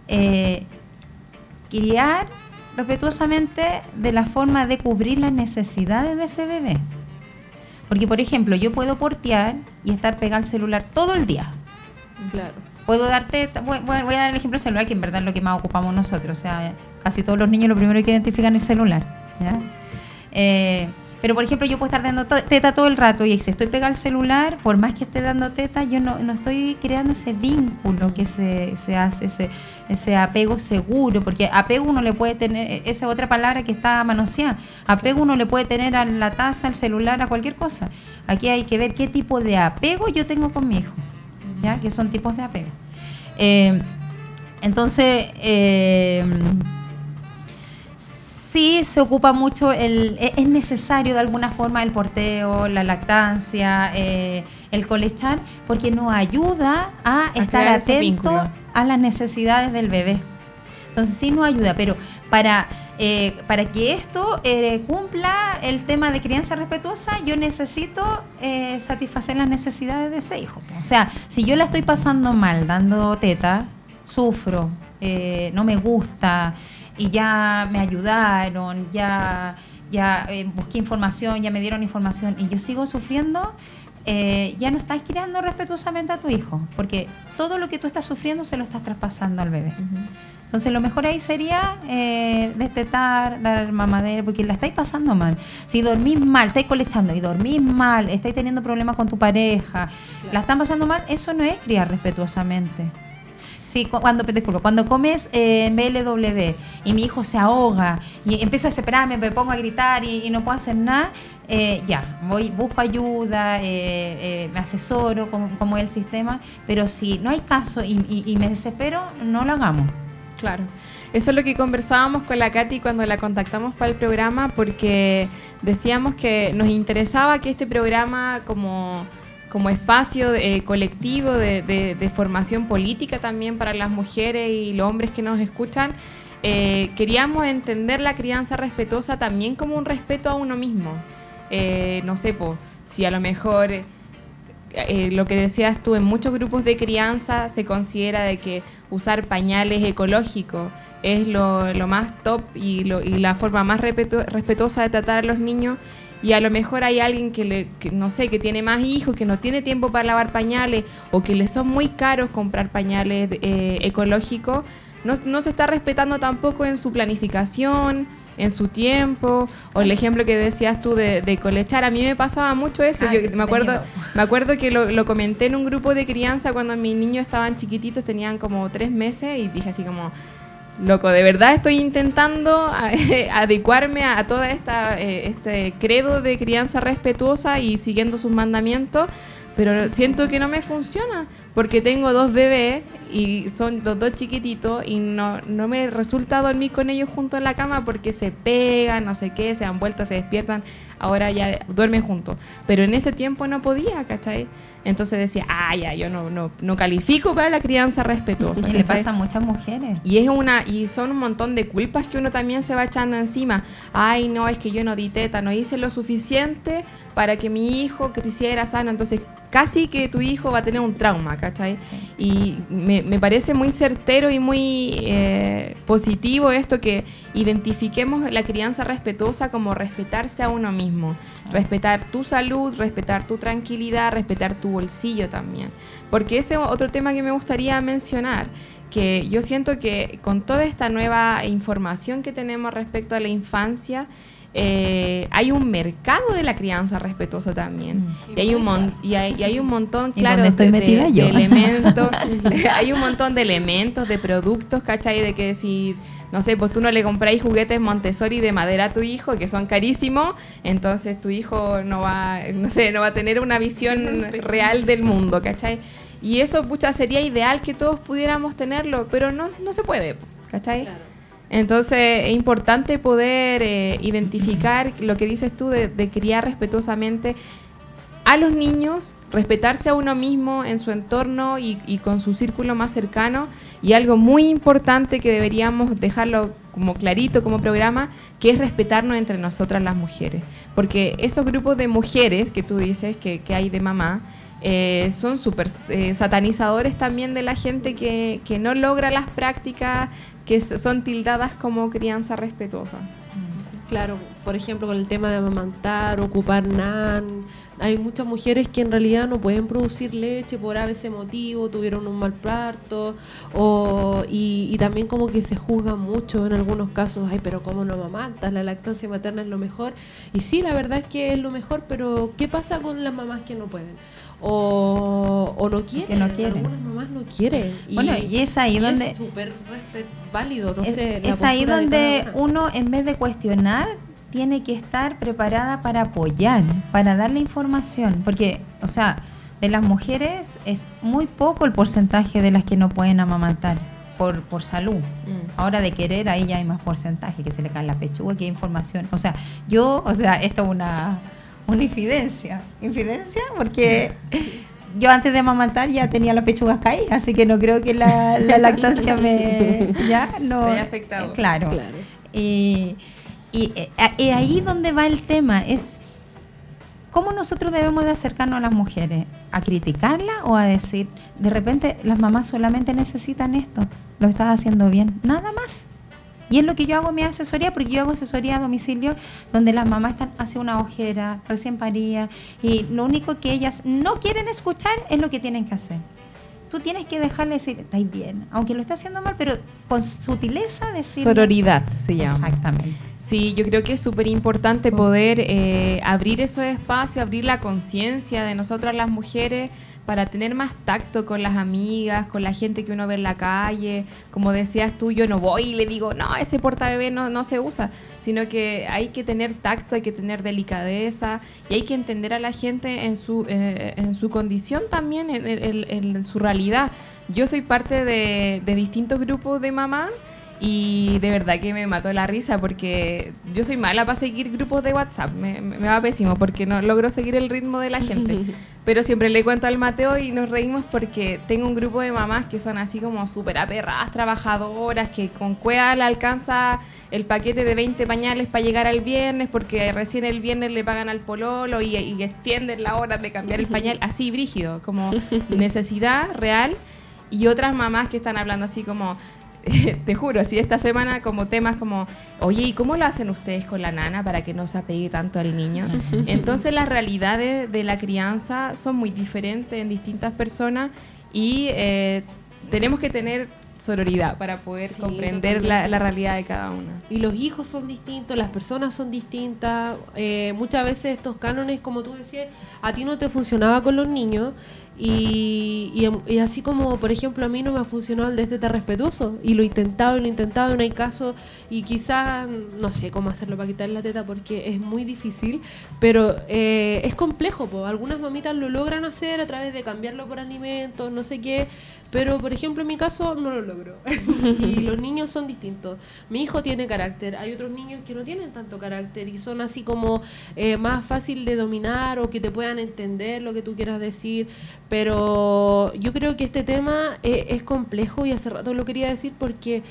criar respetuosamente de la forma de cubrir las necesidades de ese bebé. Porque, por ejemplo, yo puedo portear y estar pegado al celular todo el día. Claro. puedo darte, voy a dar el ejemplo del celular, que en verdad es lo que más ocupamos nosotros. O sea, casi todos los niños lo primero que identifican es el celular, ¿ya? Pero, por ejemplo, yo puedo estar dando teta todo el rato y si estoy pegada al celular, por más que esté dando teta, yo no estoy creando ese vínculo que se hace, ese apego seguro, porque apego uno le puede tener, esa otra palabra que está manoseada, apego uno le puede tener a la taza, al celular, a cualquier cosa. Aquí hay que ver qué tipo de apego yo tengo con mi hijo, ¿ya? Que son tipos de apego. Entonces, sí se ocupa mucho, es necesario de alguna forma el porteo, la lactancia, el colechar, porque nos ayuda a estar atento a las necesidades del bebé. Entonces sí nos ayuda, pero para que esto cumpla el tema de crianza respetuosa, yo necesito satisfacer las necesidades de ese hijo. O sea, si yo la estoy pasando mal dando teta, sufro, no me gusta, y ya me ayudaron, ya busqué información, ya me dieron información y yo sigo sufriendo, ya no estás criando respetuosamente a tu hijo, porque todo lo que tú estás sufriendo se lo estás traspasando al bebé. Entonces lo mejor ahí sería destetar, dar mamadera, porque la estáis pasando mal. Si dormís mal, estáis colechando y dormís mal, estáis teniendo problemas con tu pareja, la están pasando mal, eso no es criar respetuosamente. Sí, cuando comes BLW y mi hijo se ahoga y empiezo a desesperarme, me pongo a gritar y no puedo hacer nada, busco ayuda, me asesoro como es el sistema, pero si no hay caso y me desespero, no lo hagamos. Claro. Eso es lo que conversábamos con la Katy cuando la contactamos para el programa, porque decíamos que nos interesaba que este programa como espacio colectivo de formación política también para las mujeres y los hombres que nos escuchan, queríamos entender la crianza respetuosa también como un respeto a uno mismo. No sé, si a lo mejor lo que decías tú, en muchos grupos de crianza se considera de que usar pañales ecológicos es lo más top y la forma más respetuosa de tratar a los niños. Y a lo mejor hay alguien que tiene más hijos, que no tiene tiempo para lavar pañales o que le son muy caros comprar pañales ecológicos. No se está respetando tampoco en su planificación, en su tiempo, o el ejemplo que decías tú de colechar. A mí me pasaba mucho eso. Yo me acuerdo que lo comenté en un grupo de crianza cuando mis niños estaban chiquititos, tenían como 3 meses, y dije así como... Loco, de verdad estoy intentando adecuarme a toda este credo de crianza respetuosa y siguiendo sus mandamientos, pero siento que no me funciona porque tengo 2 bebés y son los 2 chiquititos y no me resulta dormir con ellos juntos en la cama porque se pegan, no sé qué, se dan vueltas, se despiertan, ahora ya duermen juntos, pero en ese tiempo no podía, ¿cachai? Entonces decía, yo no califico para la crianza respetuosa. Y le pasa a muchas mujeres. Y son un montón de culpas que uno también se va echando encima. Ay, no, es que yo no di teta, no hice lo suficiente para que mi hijo creciera sano. Entonces, casi que tu hijo va a tener un trauma, ¿cachai? Sí. Y me parece muy certero y muy positivo esto, que identifiquemos la crianza respetuosa como respetarse a uno mismo. Respetar tu salud, respetar tu tranquilidad, respetar tu bolsillo también. Porque ese es otro tema que me gustaría mencionar, que yo siento que con toda esta nueva información que tenemos respecto a la infancia, hay un mercado de la crianza respetuosa también. Y hay un montón, claro, de elementos. Hay un montón de elementos, de productos, ¿cachai? De que si, no sé, pues tú no le compráis juguetes Montessori de madera a tu hijo, que son carísimos, entonces tu hijo no va a tener una visión real del mundo, ¿cachai? Y eso, sería ideal que todos pudiéramos tenerlo, pero no se puede, ¿cachai? Claro. Entonces es importante poder identificar lo que dices tú de criar respetuosamente a los niños, respetarse a uno mismo en su entorno y con su círculo más cercano, y algo muy importante que deberíamos dejarlo como clarito como programa, que es respetarnos entre nosotras las mujeres, porque esos grupos de mujeres que tú dices que hay de mamá, son súper satanizadores también de la gente que no logra las prácticas que son tildadas como crianza respetuosa. Claro, por ejemplo, con el tema de amamantar, ocupar NAN. Hay muchas mujeres que en realidad no pueden producir leche por a veces motivo, tuvieron un mal parto, y también como que se juzga mucho en algunos casos, ay, pero ¿cómo no amamantas? La lactancia materna es lo mejor. Y sí, la verdad es que es lo mejor, pero ¿qué pasa con las mamás que no pueden? O no quieren, que no quieren. Algunas mamás no quieren. Bueno, y es ahí donde... Es súper válido, no sé. Es ahí donde uno, en vez de cuestionar, tiene que estar preparada para apoyar, para darle información, porque, o sea, de las mujeres es muy poco el porcentaje de las que no pueden amamantar por salud. Ahora de querer, ahí ya hay más porcentaje, que se le cae la pechuga, que hay información. O sea, esto es una infidencia, porque yo antes de amamantar ya tenía las pechugas caídas, así que no creo que la lactancia me haya afectado. Claro. Y ahí donde va el tema, es cómo nosotros debemos de acercarnos a las mujeres, a criticarla o a decir, de repente las mamás solamente necesitan esto, lo estás haciendo bien, nada más. Y es lo que yo hago en mi asesoría, porque yo hago asesoría a domicilio donde las mamás están hacia una ojera, recién paridas, y lo único que ellas no quieren escuchar es lo que tienen que hacer. Tú tienes que dejarle decir, estáis bien, aunque lo esté haciendo mal, pero con sutileza decir. Sororidad se llama. Exactamente. Sí, yo creo que es súper importante poder abrir esos espacios, abrir la conciencia de nosotras las mujeres para tener más tacto con las amigas, con la gente que uno ve en la calle. Como decías tú, yo no voy y le digo, no, ese portabebé no se usa, sino que hay que tener tacto, hay que tener delicadeza y hay que entender a la gente en su condición también, en su realidad. Yo soy parte de distintos grupos de mamás. Y de verdad que me mató la risa porque yo soy mala para seguir grupos de WhatsApp, me va pésimo porque no logro seguir el ritmo de la gente. Pero siempre le cuento al Mateo y nos reímos porque tengo un grupo de mamás que son así como súper aperradas, trabajadoras, que con cueva le alcanza el paquete de 20 pañales para llegar al viernes porque recién el viernes le pagan al pololo y extienden la hora de cambiar el pañal, así brígido, como necesidad real. Y otras mamás que están hablando así como... Te juro, así esta semana como temas como, oye, ¿y cómo lo hacen ustedes con la nana para que no se apegue tanto al niño? Entonces las realidades de la crianza son muy diferentes en distintas personas y tenemos que tener sororidad para poder comprender la realidad de cada una. Y los hijos son distintos, las personas son distintas. Muchas veces estos cánones, como tú decías, a ti no te funcionaba con los niños. Y así como, por ejemplo, a mí no me ha funcionado el destete respetuoso. Y lo he intentado y no hay caso. Y quizás no sé cómo hacerlo para quitar la teta porque es muy difícil. Pero es complejo, po. Algunas mamitas lo logran hacer a través de cambiarlo por alimentos, no sé qué. Pero, por ejemplo, en mi caso no lo logro. Y los niños son distintos. Mi hijo tiene carácter. Hay otros niños que no tienen tanto carácter y son así como más fácil de dominar o que te puedan entender lo que tú quieras decir. Pero yo creo que este tema es complejo y hace rato lo quería decir porque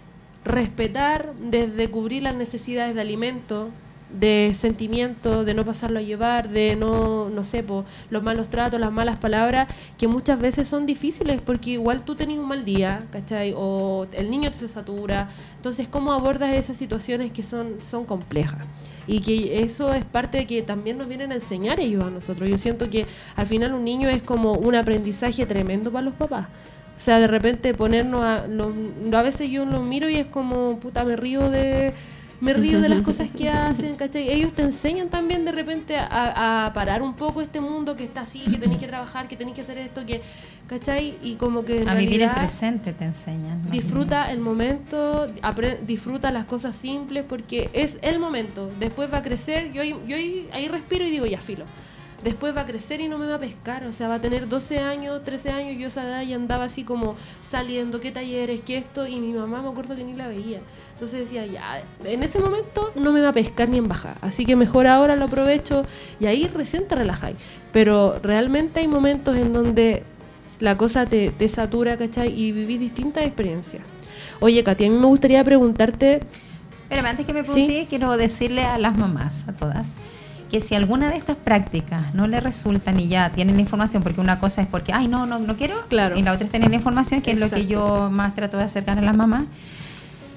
respetar desde cubrir las necesidades de alimento, de sentimiento, de no pasarlo a llevar, de no sé, los malos tratos, las malas palabras, que muchas veces son difíciles porque igual tú tenés un mal día, ¿cachai? O el niño te se satura. Entonces, ¿cómo abordas esas situaciones que son complejas? Y que eso es parte de que también nos vienen a enseñar ellos a nosotros. Yo siento que al final un niño es como un aprendizaje tremendo para los papás. O sea, de repente ponernos a veces yo lo miro y es como, puta, me río de las cosas que hacen, ¿cachai? Ellos te enseñan también de repente a parar un poco este mundo que está así, que tenés que trabajar, que tenés que hacer esto, ¿cachai? Y como que a vivir el presente te enseñan, ¿no? Disfruta el momento, disfruta las cosas simples porque es el momento. Después va a crecer, yo ahí respiro y digo, ya filo. Después va a crecer y no me va a pescar, o sea, va a tener 12 años, 13 años, yo a esa edad y andaba así como saliendo, qué talleres, qué esto, y mi mamá me acuerdo que ni la veía. Entonces decía, ya, en ese momento no me va a pescar ni en baja, así que mejor ahora lo aprovecho y ahí recién te relajáis. Pero realmente hay momentos en donde la cosa te satura, ¿cachai? Y vivís distintas experiencias. Oye, Katy, a mí me gustaría preguntarte... Pero antes que me pregunte, ¿sí? Quiero decirle a las mamás, a todas, que si alguna de estas prácticas no le resultan y ya tienen la información, porque una cosa es porque, ay, no quiero, claro, y la otra es tener la información, que exacto, es lo que yo más trato de acercar a las mamás.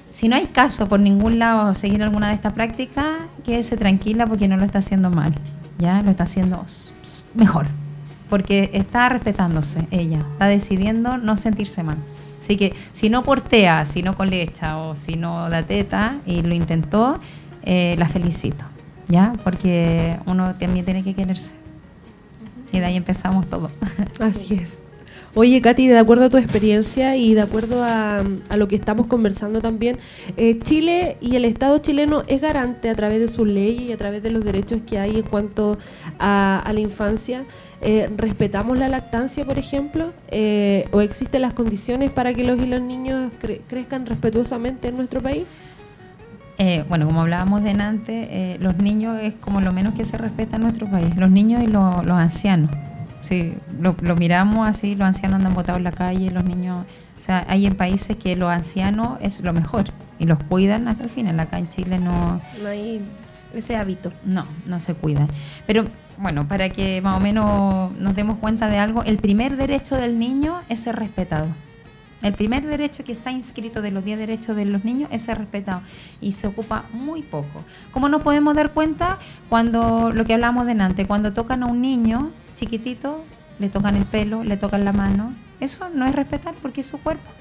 si no hay caso por ningún lado seguir alguna de estas prácticas, quédese tranquila porque no lo está haciendo mal, ya lo está haciendo mejor, porque está respetándose ella, está decidiendo no sentirse mal. Así que si no portea, si no colecha o si no da teta y lo intentó, la felicito, ¿ya? Porque uno también tiene que quererse. Y de ahí empezamos todo. Así es. Oye, Katy, de acuerdo a tu experiencia y de acuerdo a lo que estamos conversando también, Chile y el Estado chileno es garante a través de sus leyes y a través de los derechos que hay en cuanto a la infancia. ¿Respetamos la lactancia, por ejemplo? ¿O existen las condiciones para que los y las niños crezcan respetuosamente en nuestro país? Bueno, como hablábamos delante, los niños es como lo menos que se respeta en nuestro país, los niños y los ancianos. Sí, lo miramos así, los ancianos andan botados en la calle, los niños, o sea, hay en países que los ancianos es lo mejor y los cuidan hasta el final. Acá en Chile no hay ese hábito. No se cuidan. Pero bueno, para que más o menos nos demos cuenta de algo, el primer derecho del niño es ser respetado. El primer derecho que está inscrito de los 10 derechos de los niños es ser respetado y se ocupa muy poco. ¿Cómo nos podemos dar cuenta? Cuando, lo que hablamos delante, cuando tocan a un niño chiquitito, le tocan el pelo, le tocan la mano, eso no es respetar porque es su cuerpo.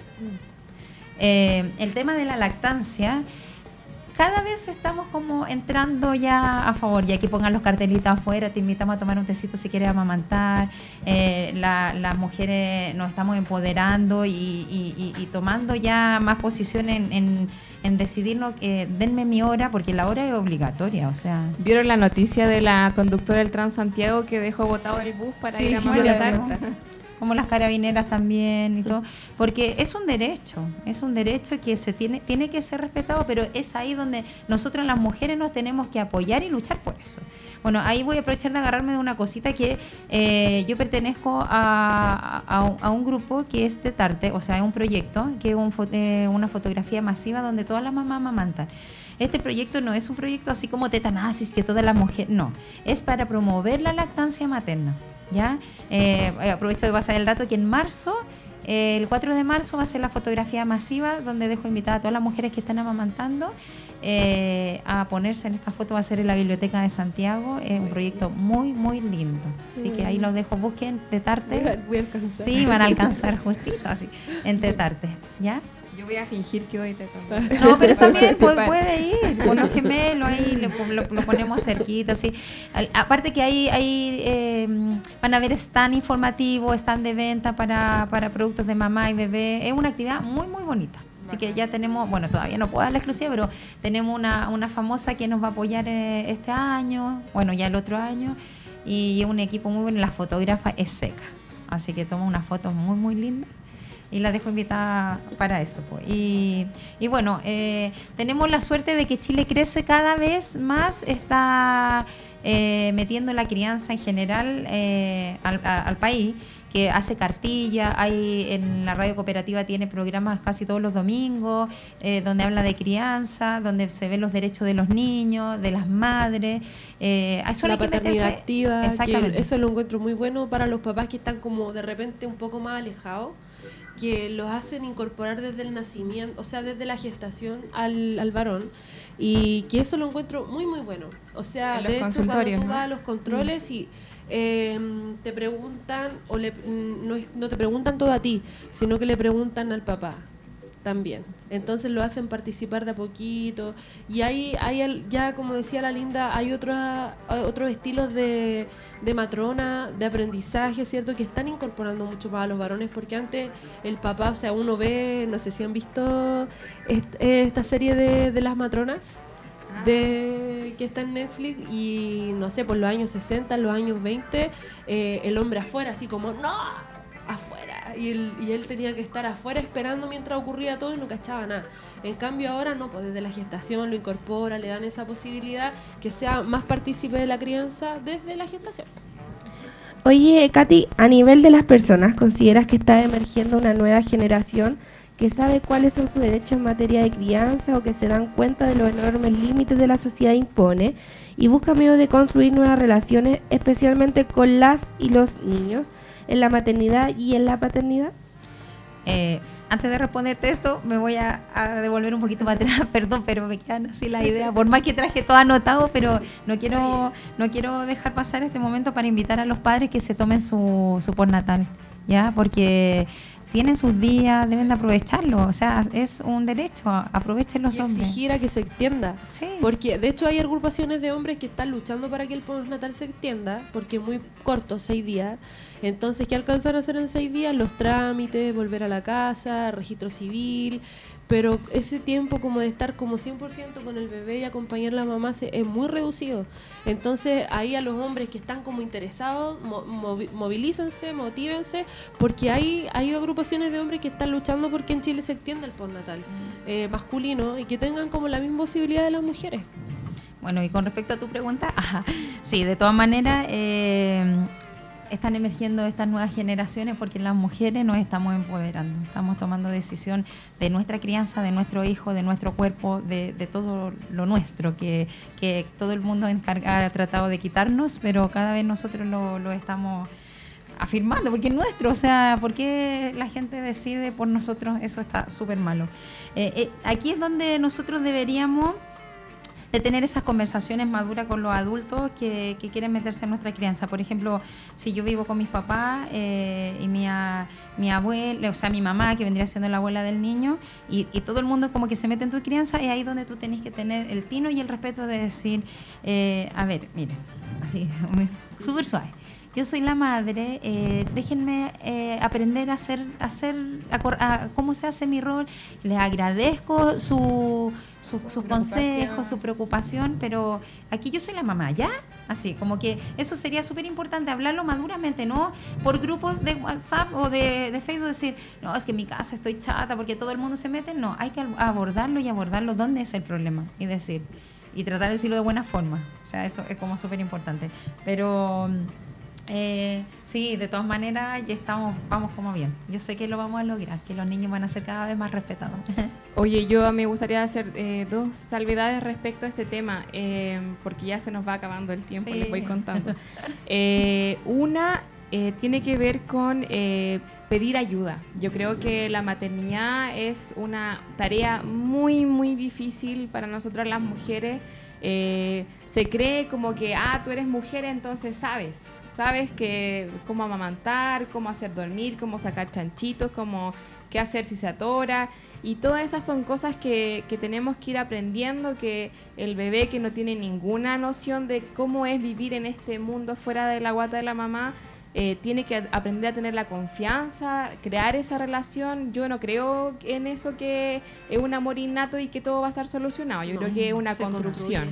El tema de la lactancia, cada vez estamos como entrando ya a favor, ya que pongan los cartelitos afuera, te invitamos a tomar un tecito si quieres amamantar, las mujeres nos estamos empoderando y tomando ya más posición en decidirnos, denme mi hora, porque la hora es obligatoria, o sea. ¿Vieron la noticia de la conductora del Transantiago que dejó botado el bus para ir a amamantar? Como las carabineras también y todo, porque es un derecho que se tiene que ser respetado, pero es ahí donde nosotras las mujeres nos tenemos que apoyar y luchar por eso. Bueno, ahí voy a aprovechar de agarrarme de una cosita que yo pertenezco a un grupo que es Tetarte, o sea, es un proyecto que es una fotografía masiva donde todas las mamás amamantan. Este proyecto no es un proyecto así como Tetanasis, que todas las mujeres, no, es para promover la lactancia materna. ¿Ya? Aprovecho de pasar el dato que en marzo, el 4 de marzo va a ser la fotografía masiva donde dejo invitada a todas las mujeres que están amamantando a ponerse en esta foto. Va a ser en la Biblioteca de Santiago, un proyecto muy muy lindo, así que ahí los dejo, busquen Tetarte. Voy a alcanzar. Sí, van a alcanzar justito así en Tetarte, ¿ya? Yo voy a fingir que doy teta. No, pero también puede ir con los gemelos ahí, lo ponemos cerquita, así. Aparte que van a haber stand informativo, stand de venta para productos de mamá y bebé. Es una actividad muy muy bonita. Así que ya tenemos, bueno, todavía no puedo dar la exclusiva, pero tenemos una famosa que nos va a apoyar este año, bueno, ya el otro año, y es un equipo muy bueno. La fotógrafa es seca, así que toma unas fotos muy muy lindas. Y la dejo invitada para eso, pues. Y bueno, tenemos la suerte de que Chile crece cada vez más, está metiendo la crianza en general al país, que hace cartilla, en la radio cooperativa tiene programas casi todos los domingos, donde habla de crianza, donde se ven los derechos de los niños, de las madres. La paternidad activa, exactamente. Eso lo encuentro muy bueno para los papás que están como de repente un poco más alejados, que los hacen incorporar desde el nacimiento, o sea, desde la gestación al varón, y que eso lo encuentro muy muy bueno. O sea, de hecho, cuando tú vas a los controles y te preguntan, no te preguntan todo a ti, sino que le preguntan al papá también. Entonces lo hacen participar de a poquito, y ahí ya, como decía la Linda, hay otros estilos de matrona, de aprendizaje, ¿cierto? Que están incorporando mucho más a los varones, porque antes el papá, o sea, uno ve, no sé si han visto esta serie de las matronas que está en Netflix, y no sé, por los años 60, los años 20, el hombre afuera, así como, ¡no! Afuera, y él tenía que estar afuera esperando mientras ocurría todo y no cachaba nada. En cambio ahora no, pues desde la gestación lo incorpora, le dan esa posibilidad que sea más partícipe de la crianza desde la gestación. Oye, Katy, a nivel de las personas, ¿consideras que está emergiendo una nueva generación que sabe cuáles son sus derechos en materia de crianza, o que se dan cuenta de los enormes límites que la sociedad impone y busca medios de construir nuevas relaciones, especialmente con las y los niños, en la maternidad y en la paternidad? antes de responderte esto, me voy a devolver un poquito para atrás, perdón, pero me quedan así la idea, por más que traje todo anotado, pero no quiero dejar pasar este momento para invitar a los padres que se tomen su postnatal, ¿ya? Porque tienen sus días, deben de aprovecharlo, o sea, es un derecho, aprovechen los hombres. Exigir a que se extienda, Sí. porque de hecho hay agrupaciones de hombres que están luchando para que el postnatal se extienda, porque es muy corto, 6 días. Entonces, ¿qué alcanzan a hacer en 6 días? Los trámites, volver a la casa, registro civil, pero ese tiempo como de estar como 100% con el bebé y acompañar a la mamá es muy reducido. Entonces, ahí a los hombres que están como interesados, movilícense, motívense, porque hay agrupaciones de hombres que están luchando porque en Chile se extienda el postnatal masculino y que tengan como la misma posibilidad de las mujeres. Bueno, y con respecto a tu pregunta, sí, de todas maneras, están emergiendo estas nuevas generaciones porque las mujeres nos estamos empoderando, estamos tomando decisión de nuestra crianza, de nuestro hijo, de nuestro cuerpo, de todo lo nuestro, que todo el mundo ha tratado de quitarnos, pero cada vez nosotros lo estamos afirmando, porque es nuestro, o sea, porque la gente decide por nosotros, eso está súper malo. Aquí es donde nosotros deberíamos de tener esas conversaciones maduras con los adultos que quieren meterse en nuestra crianza. Por ejemplo, si yo vivo con mis papás y mi abuela, o sea, mi mamá, que vendría siendo la abuela del niño, y todo el mundo como que se mete en tu crianza, es ahí donde tú tenés que tener el tino y el respeto de decir, a ver, mire, así, súper suave. Yo soy la madre, déjenme aprender a hacer cómo se hace mi rol. Les agradezco sus consejos, su preocupación, pero aquí yo soy la mamá, ¿ya? Así, como que eso sería súper importante, hablarlo maduramente, ¿no? Por grupos de WhatsApp o de Facebook, decir, no, es que en mi casa estoy chata porque todo el mundo se mete. No, hay que abordarlo dónde es el problema y decir, y tratar de decirlo de buena forma. O sea, eso es como súper importante. Pero sí, de todas maneras ya vamos como bien. Yo sé que lo vamos a lograr, que los niños van a ser cada vez más respetados. Oye, me gustaría hacer 2 salvedades respecto a este tema, porque ya se nos va acabando el tiempo, Sí. les voy contando. Una tiene que ver con pedir ayuda. Yo creo que la maternidad es una tarea muy, muy difícil para nosotras las mujeres. Se cree como que, tú eres mujer, entonces sabes que cómo amamantar, cómo hacer dormir, cómo sacar chanchitos, qué hacer si se atora, y todas esas son cosas que tenemos que ir aprendiendo, que el bebé que no tiene ninguna noción de cómo es vivir en este mundo fuera de la guata de la mamá, tiene que aprender a tener la confianza, crear esa relación. Yo no creo en eso que es un amor innato y que todo va a estar solucionado. Yo creo que es una construcción.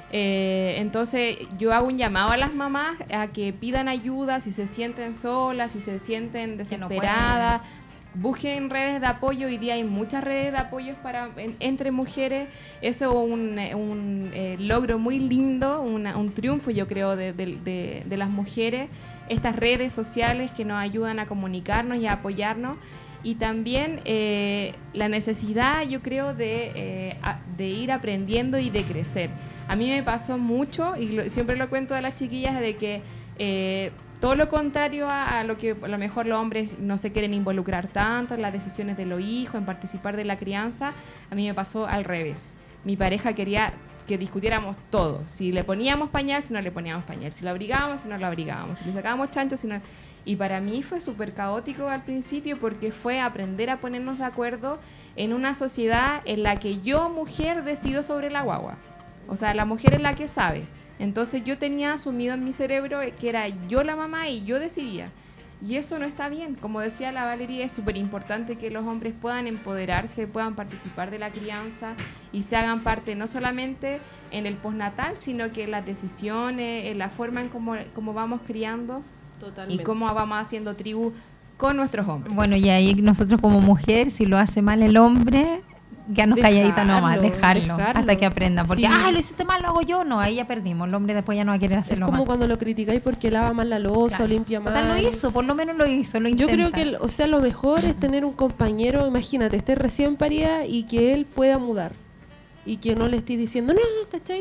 Entonces yo hago un llamado a las mamás a que pidan ayuda si se sienten solas, si se sienten desesperadas. Busquen redes de apoyo. Hoy día hay muchas redes de apoyo entre mujeres. Eso es un logro muy lindo, un triunfo, yo creo, de las mujeres. Estas redes sociales que nos ayudan a comunicarnos y a apoyarnos. Y también la necesidad, yo creo, de ir aprendiendo y de crecer. A mí me pasó mucho, y siempre lo cuento a las chiquillas, de que todo lo contrario a lo que a lo mejor los hombres no se quieren involucrar tanto en las decisiones de los hijos, en participar de la crianza, a mí me pasó al revés. Mi pareja quería que discutiéramos todo. Si le poníamos pañal, si no le poníamos pañal. Si lo abrigábamos, si no lo abrigábamos. Si le sacábamos chancho, si no... Y para mí fue súper caótico al principio porque fue aprender a ponernos de acuerdo en una sociedad en la que yo, mujer, decido sobre la guagua. O sea, la mujer es la que sabe. Entonces yo tenía asumido en mi cerebro que era yo la mamá y yo decidía. Y eso no está bien. Como decía la Valeria, es súper importante que los hombres puedan empoderarse, puedan participar de la crianza y se hagan parte no solamente en el postnatal, sino que en las decisiones, en la forma en cómo vamos criando. Totalmente. Y cómo vamos haciendo tribu con nuestros hombres. Bueno, y ahí nosotros como mujer, si lo hace mal el hombre, quedarnos calladita nomás, dejarlo hasta que aprenda. Porque, sí, lo hiciste mal, lo hago yo. No, ahí ya perdimos. El hombre después ya no va a querer hacerlo mal. Es como cuando lo criticáis porque lava mal la loza, claro, o limpia mal. Total, lo hizo, por lo menos lo hizo, lo intenta. Yo creo que, lo mejor es tener un compañero, imagínate, esté recién parida y que él pueda mudar. Y que no le estés diciendo, no, ¿cachai?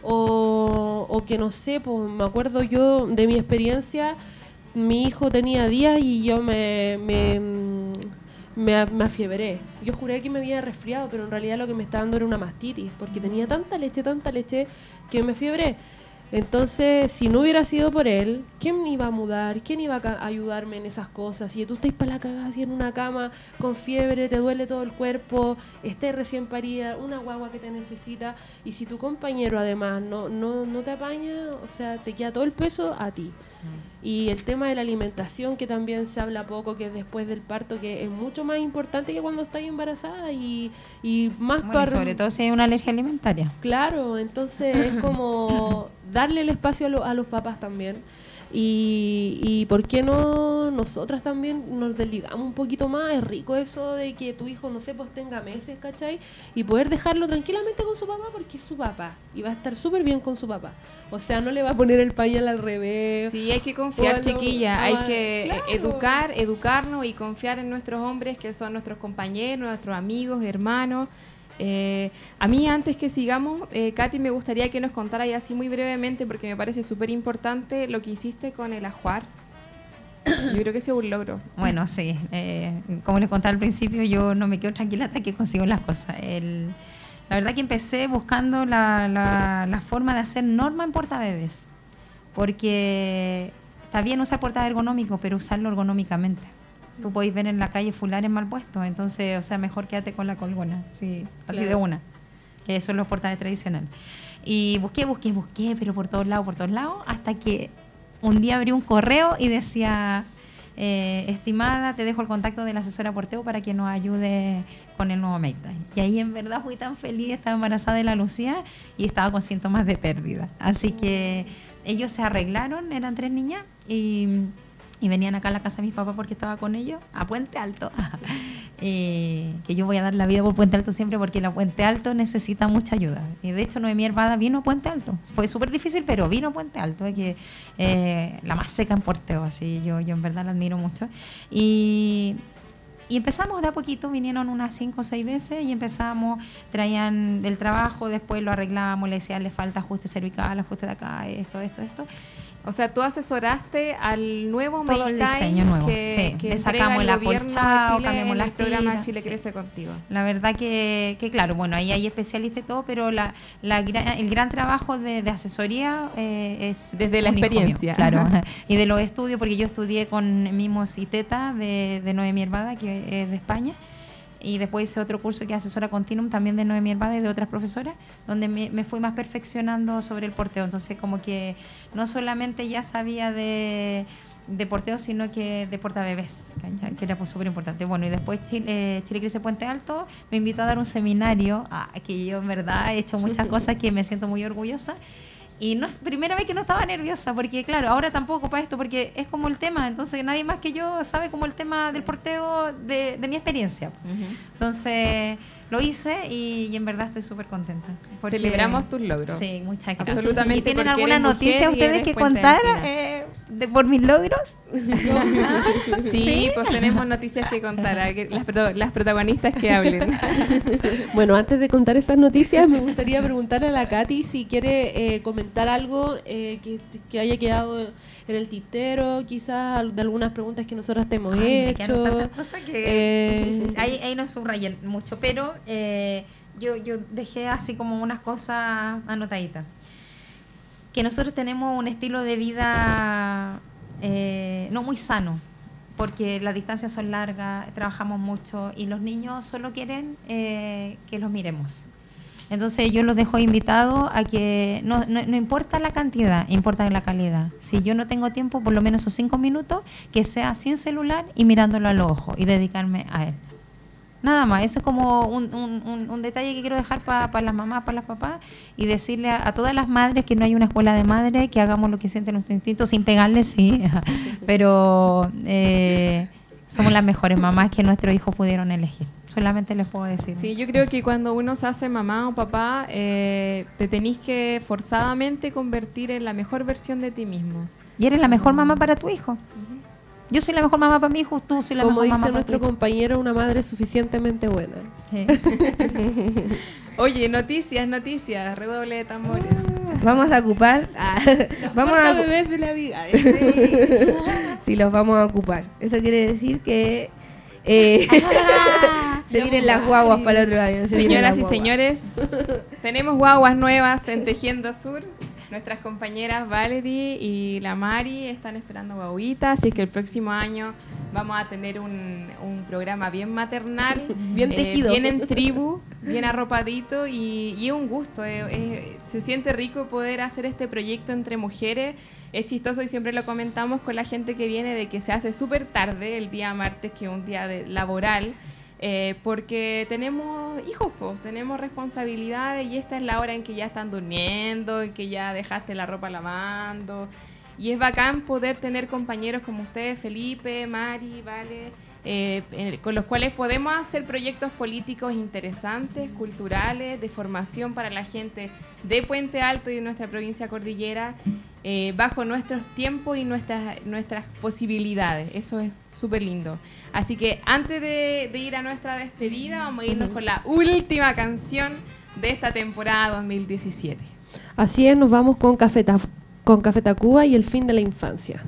O que no sé, pues me acuerdo yo de mi experiencia, mi hijo tenía días y yo me me afiebré. Yo juré que me había resfriado, pero en realidad lo que me estaba dando era una mastitis, porque tenía tanta leche, que me fiebré. Entonces, si no hubiera sido por él, ¿quién iba a mudar? ¿Quién iba a ayudarme en esas cosas? Si tú estás para la cagada, así en una cama, con fiebre, te duele todo el cuerpo, estés recién parida, una guagua que te necesita, y si tu compañero además no te apaña, o sea, te queda todo el peso a ti. Y el tema de la alimentación, que también se habla poco, que es después del parto, que es mucho más importante que cuando estás embarazada y más Bueno, y sobre todo si hay una alergia alimentaria. Claro, entonces es como darle el espacio a los papás también. Y ¿por qué no nosotras también nos desligamos un poquito más? Es rico eso de que tu hijo, no sé, pues tenga meses, ¿cachai? Y poder dejarlo tranquilamente con su papá porque es su papá y va a estar súper bien con su papá. O sea, no le va a poner el pañal al revés. Sí, hay que confiar, chiquilla. Hay que claro. educarnos y confiar en nuestros hombres, que son nuestros compañeros, nuestros amigos, hermanos. A mí, antes que sigamos, Katy, me gustaría que nos contara ya así muy brevemente, porque me parece súper importante lo que hiciste con el ajuar. Yo creo que ese es un logro. Bueno, sí. Como les contaba al principio, yo no me quedo tranquila hasta que consigo las cosas. La verdad que empecé buscando la forma de hacer norma en portabebés, porque está bien usar porta ergonómico, pero usarlo ergonómicamente. Tú podéis ver en la calle fulares mal puestos, entonces, o sea, mejor quédate con la colgona, sí, así Claro. de una, que eso son los portales tradicionales. Y busqué, pero por todos lados, hasta que un día abrí un correo y decía, estimada, te dejo el contacto de la asesora porteo para que nos ayude con el nuevo Make Time. Y ahí en verdad fui tan feliz, estaba embarazada de la Lucía y estaba con síntomas de pérdida. Así que ellos se arreglaron, eran 3 niñas, y venían acá a la casa de mis papás porque estaba con ellos, a Puente Alto. Que yo voy a dar la vida por Puente Alto siempre, porque la Puente Alto necesita mucha ayuda. Y de hecho, Noemí Hervada vino a Puente Alto. Fue súper difícil, pero vino a Puente Alto, que la más seca en porteo. Así yo en verdad la admiro mucho. Y empezamos de a poquito, vinieron unas 5 o 6 veces y empezamos, traían del trabajo, después lo arreglábamos, le decían, le falta ajuste cervical, ajuste de acá, esto. O sea, tú asesoraste al nuevo Todo el Make Time diseño nuevo, que sí. Le entrega sacamos el el gobierno de acolchado, Chile cambiamos en las el programa tiras, Chile sí. Crece Contigo. La verdad que claro, bueno, ahí hay especialistas y todo, pero el gran trabajo de asesoría es Desde la único experiencia. mío, claro. Y de los estudios, porque yo estudié con Mimos y Teta de Noemí Hervada, que es de España, y después hice otro curso que es asesora continuum también de Noemí Hervada y de otras profesoras, donde me fui más perfeccionando sobre el porteo. Entonces, como que no solamente ya sabía de porteo, sino que de portabebés, ¿cachai? Que era pues, súper importante. Bueno, y después Chile Crece Puente Alto me invitó a dar un seminario, que yo en verdad he hecho muchas cosas que me siento muy orgullosa. Y no es primera vez que no estaba nerviosa, porque claro, ahora tampoco para esto, porque es como el tema, entonces nadie más que yo sabe como el tema del porteo de mi experiencia. Entonces lo hice y en verdad estoy súper contenta. porque- Celebramos tus logros. Sí, muchas gracias. Absolutamente, ¿Y tienen porque alguna eres mujer noticia y ustedes eres que Puente contar Alpina. por mis logros? Sí, pues tenemos noticias que contar, las protagonistas que hablen. Bueno, antes de contar estas noticias, me gustaría preguntarle a la Katy si quiere comentar algo que haya quedado en el tintero, quizás de algunas preguntas que nosotros te hemos Ay, me hecho. quedaron tantas cosas que ahí no subrayé mucho, pero yo dejé así como unas cosas anotaditas. Que nosotros tenemos un estilo de vida no muy sano, porque las distancias son largas, trabajamos mucho y los niños solo quieren que los miremos. Entonces yo los dejo invitados a que no importa la cantidad, importa la calidad. Si yo no tengo tiempo, por lo menos esos 5 minutos, que sea sin celular y mirándolo a los ojos y dedicarme a él. Nada más, eso es como un detalle que quiero dejar para las mamás, para los papás, y decirle a todas las madres que no hay una escuela de madre, que hagamos lo que siente nuestro instinto, sin pegarles, sí, pero somos las mejores mamás que nuestros hijos pudieron elegir. Solamente les puedo decir. Sí, yo creo que cuando uno se hace mamá o papá, te tenés que forzadamente convertir en la mejor versión de ti mismo. Y eres la mejor mamá para tu hijo. Yo soy la mejor mamá para mi hijo, tú soy la Como mejor mamá dice para tu nuestro hijo. compañero, una madre suficientemente buena. Sí. Oye, noticias, redoble de tambores. Vamos a ocupar. Vamos a bebés de la vida. sí, los vamos a ocupar. Eso quiere decir que Se vienen las guaguas para el otro año. Señoras y señores, tenemos guaguas nuevas en Tejiendo Sur. Nuestras compañeras Valerie y la Mari están esperando guaguitas, así que el próximo año vamos a tener un programa bien maternal, bien tejido, bien en tribu, bien arropadito y es un gusto. Se siente rico poder hacer este proyecto entre mujeres. Es chistoso y siempre lo comentamos con la gente que viene de que se hace súper tarde el día martes, que es un día laboral. Porque tenemos hijos, pues, tenemos responsabilidades y esta es la hora en que ya están durmiendo, en que ya dejaste la ropa lavando y es bacán poder tener compañeros como ustedes, Felipe, Mari, Vale, con los cuales podemos hacer proyectos políticos interesantes, culturales, de formación para la gente de Puente Alto y de nuestra provincia cordillera, bajo nuestros tiempos y nuestras posibilidades. Eso es súper lindo. Así que antes de ir a nuestra despedida, vamos a irnos con la última canción de esta temporada 2017. Así es, nos vamos con Café Tacuba y El fin de la infancia.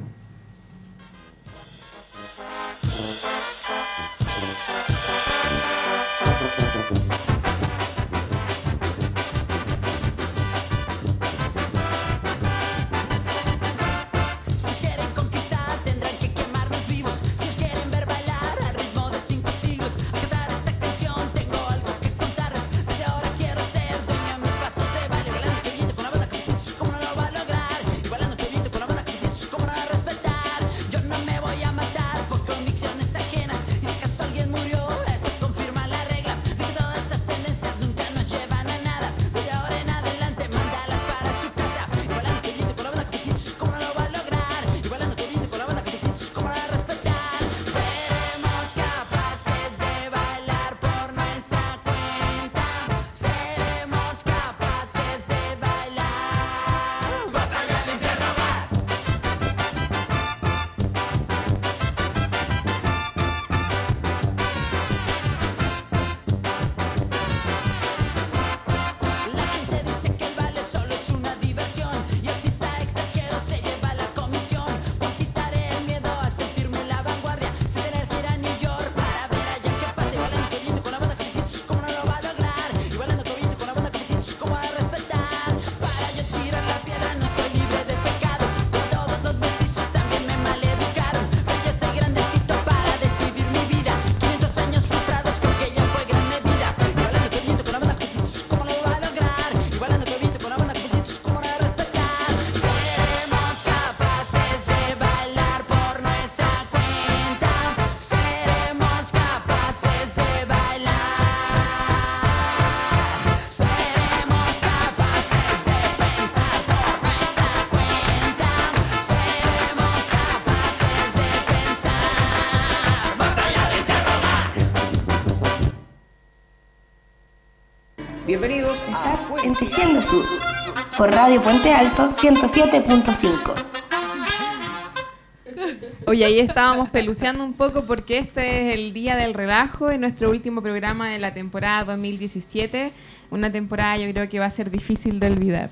Bienvenidos a en Tejiendo Sur, por Radio Puente Alto 107.5. Oye, ahí estábamos peluceando un poco porque este es el día del relajo, en nuestro último programa de la temporada 2017. Una temporada yo creo que va a ser difícil de olvidar.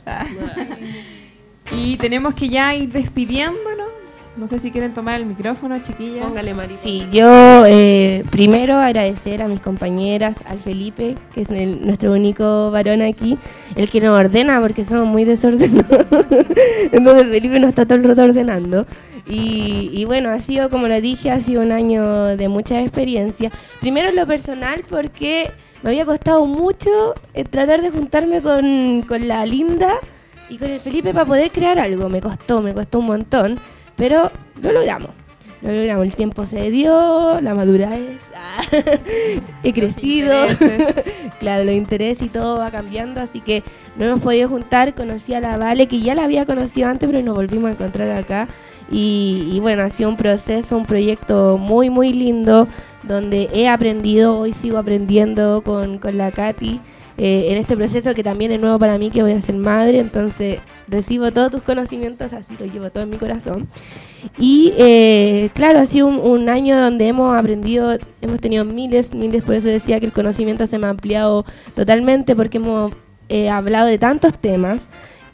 Y tenemos que ya ir despidiéndonos. No sé si quieren tomar el micrófono, chiquillas. Póngale, Mari. Sí, yo primero agradecer a mis compañeras, al Felipe, que es nuestro único varón aquí, el que nos ordena porque somos muy desordenados. Entonces Felipe nos está todo el rato ordenando. Y bueno, ha sido, como lo dije, ha sido un año de mucha experiencia. Primero en lo personal porque me había costado mucho tratar de juntarme con la Linda y con el Felipe para poder crear algo. Me costó un montón. Pero lo logramos, el tiempo se dio, la madurez, he crecido, claro, los intereses y todo va cambiando, así que no hemos podido juntar. Conocí a la Vale, que ya la había conocido antes, pero nos volvimos a encontrar acá, y bueno, ha sido un proceso, un proyecto muy muy lindo, donde he aprendido, hoy sigo aprendiendo con la Katy, en este proceso que también es nuevo para mí, que voy a ser madre, entonces recibo todos tus conocimientos, así lo llevo todo en mi corazón. Y claro, ha sido un año donde hemos aprendido, hemos tenido miles, por eso decía que el conocimiento se me ha ampliado totalmente, porque hemos hablado de tantos temas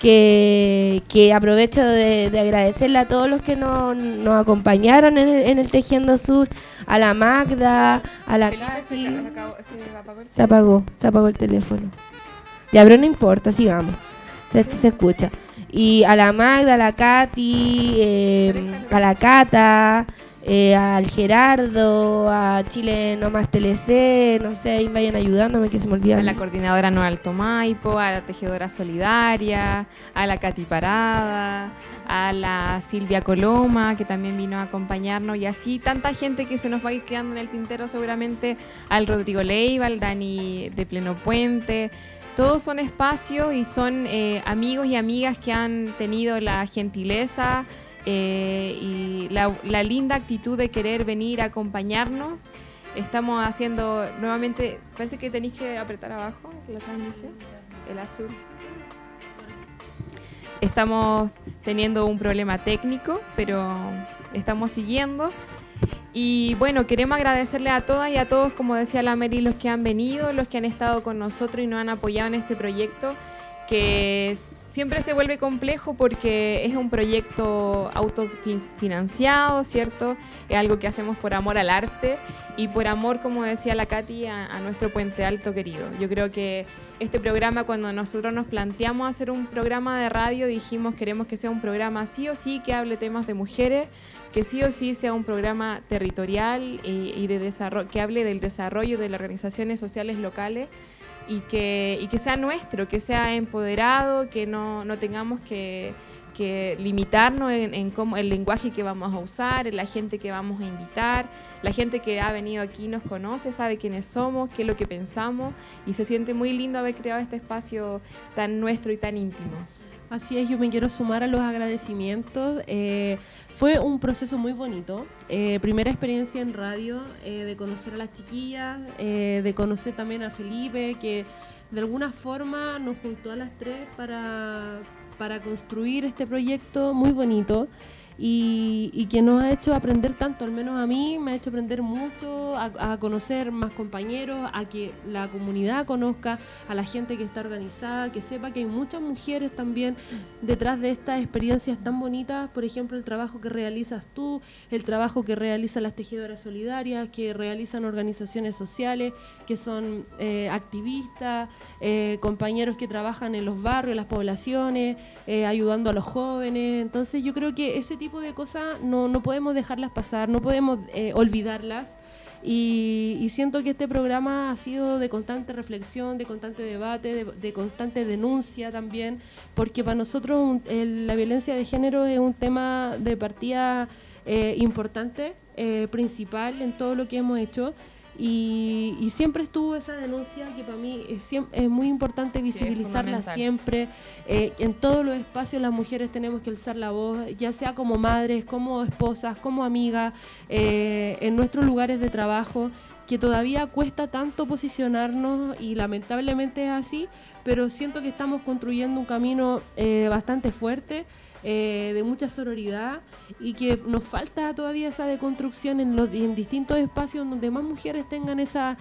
que aprovecho de agradecerle a todos los que nos acompañaron en el Tejiendo Sur, a la Magda, a la Casi. Se apagó el teléfono. Ya, pero no importa, sigamos. Se escucha. Y a la Magda, a la Katy, a la Cata, al Gerardo, a Chile No Más TLC, no sé, ahí vayan ayudándome que se me olvida. A la coordinadora No Alto Maipo, a la tejedora solidaria, a la Katy Parada, a la Silvia Coloma, que también vino a acompañarnos, y así tanta gente que se nos va a ir quedando en el tintero seguramente, al Rodrigo Leiva, al Dani de Pleno Puente. Todos son espacios y son amigos y amigas que han tenido la gentileza y la linda actitud de querer venir a acompañarnos. Estamos haciendo nuevamente, parece que tenéis que apretar abajo la transmisión, el azul. Estamos teniendo un problema técnico, pero estamos siguiendo. Y bueno, queremos agradecerle a todas y a todos, como decía la Mary, los que han venido, los que han estado con nosotros y nos han apoyado en este proyecto, que siempre se vuelve complejo porque es un proyecto autofinanciado, ¿cierto? Es algo que hacemos por amor al arte y por amor, como decía la Katy, a nuestro Puente Alto querido. Yo creo que este programa, cuando nosotros nos planteamos hacer un programa de radio, dijimos queremos que sea un programa sí o sí que hable temas de mujeres, que sí o sí sea un programa territorial y de desarrollo, que hable del desarrollo de las organizaciones sociales locales y que sea nuestro, que sea empoderado, que no tengamos que limitarnos en cómo, el lenguaje que vamos a usar, en la gente que vamos a invitar. La gente que ha venido aquí nos conoce, sabe quiénes somos, qué es lo que pensamos, y se siente muy lindo haber creado este espacio tan nuestro y tan íntimo. Así es, yo me quiero sumar a los agradecimientos. Fue un proceso muy bonito. Primera experiencia en radio, de conocer a las chiquillas, de conocer también a Felipe, que de alguna forma nos juntó a las tres para construir este proyecto muy bonito y que nos ha hecho aprender tanto, al menos a mí me ha hecho aprender mucho, a conocer más compañeros, a que la comunidad conozca a la gente que está organizada, que sepa que hay muchas mujeres también detrás de estas experiencias tan bonitas. Por ejemplo, el trabajo que realizas tú, el trabajo que realizan las tejedoras solidarias, que realizan organizaciones sociales, que son activistas, compañeros que trabajan en los barrios, las poblaciones, ayudando a los jóvenes. Entonces yo creo que ese tipo de cosas no podemos dejarlas pasar, no podemos olvidarlas, y siento que este programa ha sido de constante reflexión, de constante debate, de constante denuncia también, porque para nosotros la violencia de género es un tema de partida importante, principal en todo lo que hemos hecho. Y siempre estuvo esa denuncia que para mí es muy importante visibilizarla siempre. En todos los espacios las mujeres tenemos que alzar la voz, ya sea como madres, como esposas, como amigas, en nuestros lugares de trabajo, que todavía cuesta tanto posicionarnos y lamentablemente es así, pero siento que estamos construyendo un camino bastante fuerte, de mucha sororidad, y que nos falta todavía esa deconstrucción en distintos espacios donde más mujeres tengan esa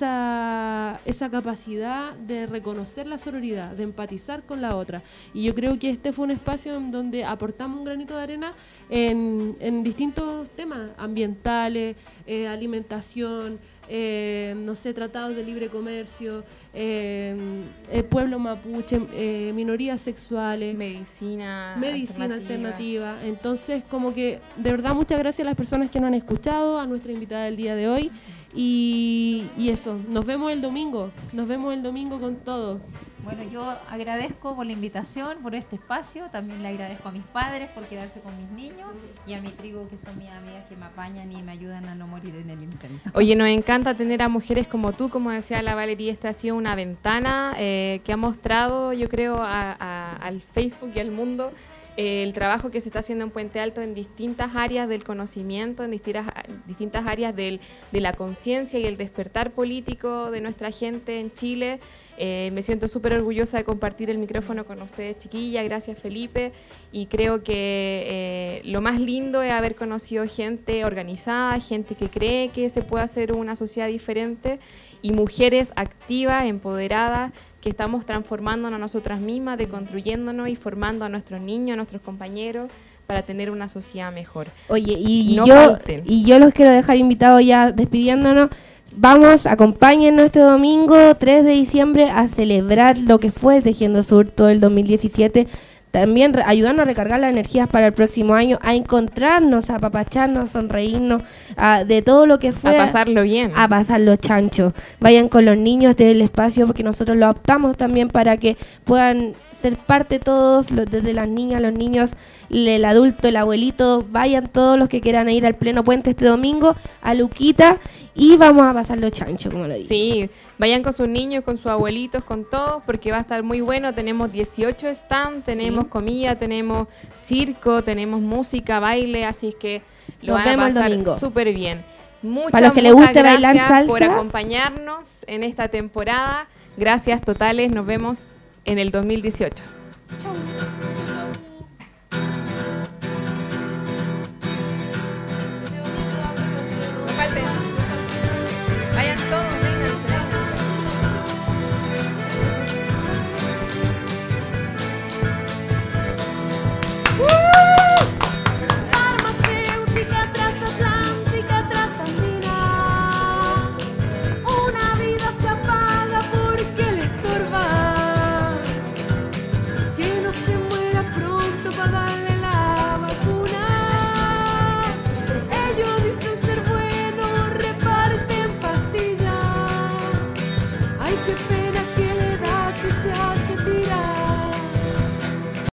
capacidad de reconocer la sororidad, de empatizar con la otra. Y yo creo que este fue un espacio en donde aportamos un granito de arena en distintos temas ambientales, alimentación, no sé, tratados de libre comercio, el pueblo mapuche, minorías sexuales, medicina alternativa. Entonces, como que de verdad muchas gracias a las personas que nos han escuchado, a nuestra invitada del día de hoy, y eso, nos vemos el domingo con todo. Bueno, yo agradezco por la invitación, por este espacio. También le agradezco a mis padres por quedarse con mis niños y a mi trigo, que son mis amigas que me apañan y me ayudan a no morir en el intento. Oye, nos encanta tener a mujeres como tú, como decía la Valeria. Esta ha sido una ventana que ha mostrado, yo creo, al Facebook y al mundo el trabajo que se está haciendo en Puente Alto en distintas áreas del conocimiento, en distintas áreas de la conciencia y el despertar político de nuestra gente en Chile. Me siento súper orgullosa de compartir el micrófono con ustedes, chiquillas. Gracias, Felipe. Y creo que lo más lindo es haber conocido gente organizada, gente que cree que se puede hacer una sociedad diferente y mujeres activas, empoderadas, que estamos transformándonos a nosotras mismas, deconstruyéndonos y formando a nuestros niños, a nuestros compañeros, para tener una sociedad mejor. Oye, y No yo falten. los quiero dejar invitados ya despidiéndonos. Vamos, acompáñennos este domingo 3 de diciembre a celebrar lo que fue Tejiendo Sur todo el 2017. También ayudarnos a recargar las energías para el próximo año, a encontrarnos, a apapacharnos, a sonreírnos, de todo lo que fue. A pasarlo bien. A pasarlo chancho. Vayan con los niños del espacio, porque nosotros lo adaptamos también para que puedan ser parte todos, desde las niñas, los niños, el adulto, el abuelito, vayan todos los que quieran ir al Pleno Puente este domingo, a Luquita, y vamos a pasarlo chancho, como lo digo. Sí, vayan con sus niños, con sus abuelitos, con todos, porque va a estar muy bueno. Tenemos 18 stands, tenemos comida, tenemos circo, tenemos música, baile, así es que lo Nos van a vemos el pasar domingo. súper bien. Para los que les guste bailar gracias por salsa. acompañarnos en esta temporada. Gracias totales, nos vemos en el 2018. Vayan todos, Farmacéutica transatlántica, trasandina. Una vida se apaga porque le estorba. Que no se muera pronto para darle la vacuna. Ellos dicen ser buenos, reparten pastillas. Hay que